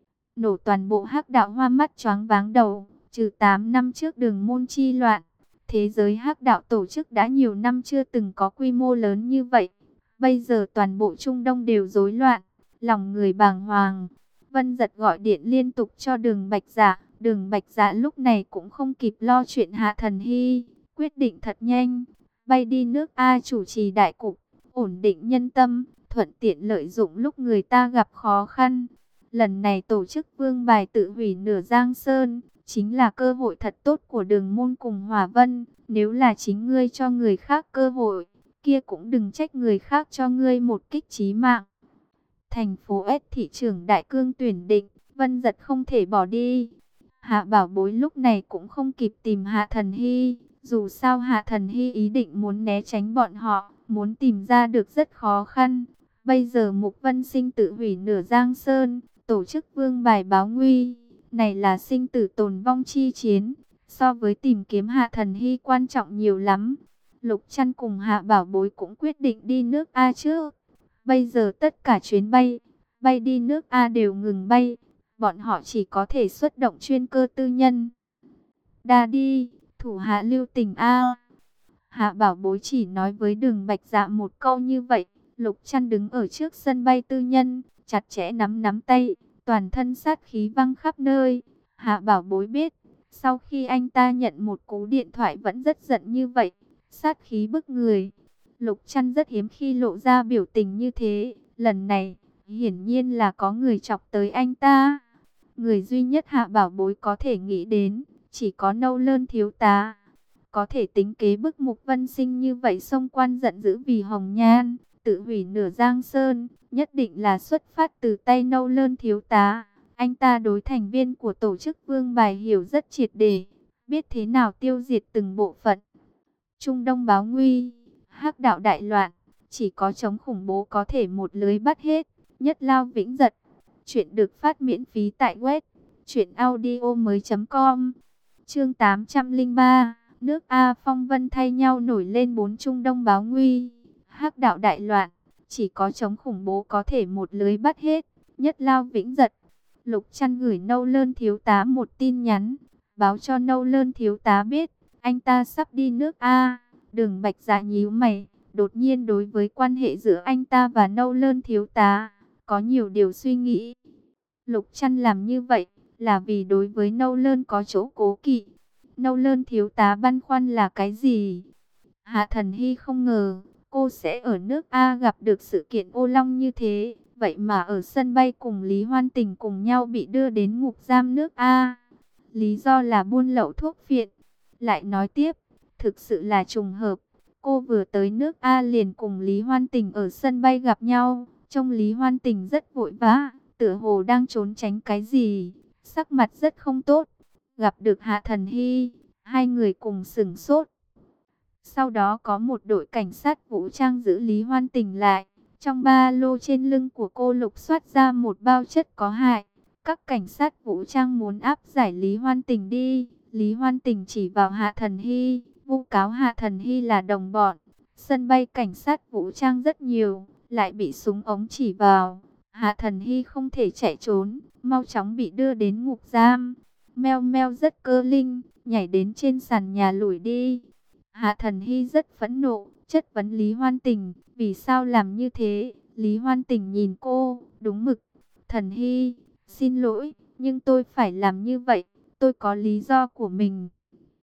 A: Nổ toàn bộ hắc đạo hoa mắt choáng váng đầu, trừ 8 năm trước đường môn chi loạn. Thế giới hắc đạo tổ chức đã nhiều năm chưa từng có quy mô lớn như vậy. Bây giờ toàn bộ Trung Đông đều rối loạn, lòng người bàng hoàng. Vân Dật gọi điện liên tục cho Đường Bạch Dạ. Đường Bạch Dạ lúc này cũng không kịp lo chuyện Hạ Thần Hy, quyết định thật nhanh, bay đi nước A chủ trì đại cục, ổn định nhân tâm, thuận tiện lợi dụng lúc người ta gặp khó khăn. Lần này tổ chức Vương Bài tự hủy nửa Giang Sơn, chính là cơ hội thật tốt của Đường môn cùng Hòa Vân. Nếu là chính ngươi cho người khác cơ hội, kia cũng đừng trách người khác cho ngươi một kích chí mạng. Thành phố S thị trưởng Đại Cương tuyển định, Vân Giật không thể bỏ đi. Hạ Bảo Bối lúc này cũng không kịp tìm Hạ Thần Hy. Dù sao Hạ Thần Hy ý định muốn né tránh bọn họ, muốn tìm ra được rất khó khăn. Bây giờ Mục Vân Sinh tự hủy nửa Giang Sơn, tổ chức vương bài báo nguy. Này là sinh tử tồn vong chi chiến, so với tìm kiếm Hạ Thần Hy quan trọng nhiều lắm. Lục Trăn cùng Hạ Bảo Bối cũng quyết định đi nước A trước. Bây giờ tất cả chuyến bay đi nước A đều ngừng bay. Bọn họ chỉ có thể xuất động chuyên cơ tư nhân. Đa đi, thủ hạ lưu tình A. Hạ Bảo Bối chỉ nói với Đường Bạch Dạ một câu như vậy. Lục Trăn đứng ở trước sân bay tư nhân, chặt chẽ nắm nắm tay, toàn thân sát khí văng khắp nơi. Hạ Bảo Bối biết, sau khi anh ta nhận một cú điện thoại vẫn rất giận như vậy, sát khí bức người. Lục Trăn rất hiếm khi lộ ra biểu tình như thế, lần này, hiển nhiên là có người chọc tới anh ta. Người duy nhất Hạ Bảo Bối có thể nghĩ đến, chỉ có Nâu Lơn thiếu tá. Có thể tính kế bức Mục Vân Sinh như vậy, xông quan giận dữ vì Hồng Nhan, tự hủy nửa Giang Sơn, nhất định là xuất phát từ tay Nâu Lơn thiếu tá. Anh ta đối thành viên của tổ chức Vương Bài hiểu rất triệt để, biết thế nào tiêu diệt từng bộ phận. Trung Đông báo nguy, Hắc đạo đại loạn, chỉ có chống khủng bố có thể một lưới bắt hết. Nhất Lao Vĩnh Giật. Chuyện được phát miễn phí tại web truyệnaudiomoi.com. Chương 803, nước A phong vân thay nhau nổi lên, bốn Trung Đông báo nguy, Hắc đạo đại loạn, chỉ có chống khủng bố có thể một lưới bắt hết. Nhất Lao Vĩnh Giật. Lục Trăn gửi Nâu Lơn thiếu tá một tin nhắn, báo cho Nâu Lơn thiếu tá biết anh ta sắp đi nước A. Đường Bạch Dạ nhíu mày, đột nhiên đối với quan hệ giữa anh ta và Nâu Lơn thiếu tá có nhiều điều suy nghĩ. Lục Trăn làm như vậy là vì đối với Nâu Lơn có chỗ cố kỵ. Nâu Lơn thiếu tá băn khoăn là cái gì? Hạ Thần Hy không ngờ cô sẽ ở nước A gặp được sự kiện ô long như thế. Vậy mà ở sân bay cùng Lý Hoan Tình cùng nhau bị đưa đến ngục giam nước A. Lý do là buôn lậu thuốc phiện. Lại nói tiếp, thực sự là trùng hợp. Cô vừa tới nước A liền cùng Lý Hoan Tình ở sân bay gặp nhau. Trông Lý Hoan Tình rất vội vã, tựa hồ đang trốn tránh cái gì, sắc mặt rất không tốt. Gặp được Hạ Thần Hy, hai người cùng sửng sốt. Sau đó có một đội cảnh sát vũ trang giữ Lý Hoan Tình lại. Trong ba lô trên lưng của cô lục soát ra một bao chất có hại. Các cảnh sát vũ trang muốn áp giải Lý Hoan Tình đi. Lý Hoan Tình chỉ vào Hạ Thần Hy, vu cáo Hạ Thần Hy là đồng bọn. Sân bay cảnh sát vũ trang rất nhiều, lại bị súng ống chỉ vào. Hạ Thần Hy không thể chạy trốn, mau chóng bị đưa đến ngục giam. Meo Meo rất cơ linh, nhảy đến trên sàn nhà lủi đi. Hạ Thần Hy rất phẫn nộ, chất vấn Lý Hoan Tình, vì sao làm như thế? Lý Hoan Tình nhìn cô, đúng mực. Thần Hy, xin lỗi, nhưng tôi phải làm như vậy, tôi có lý do của mình.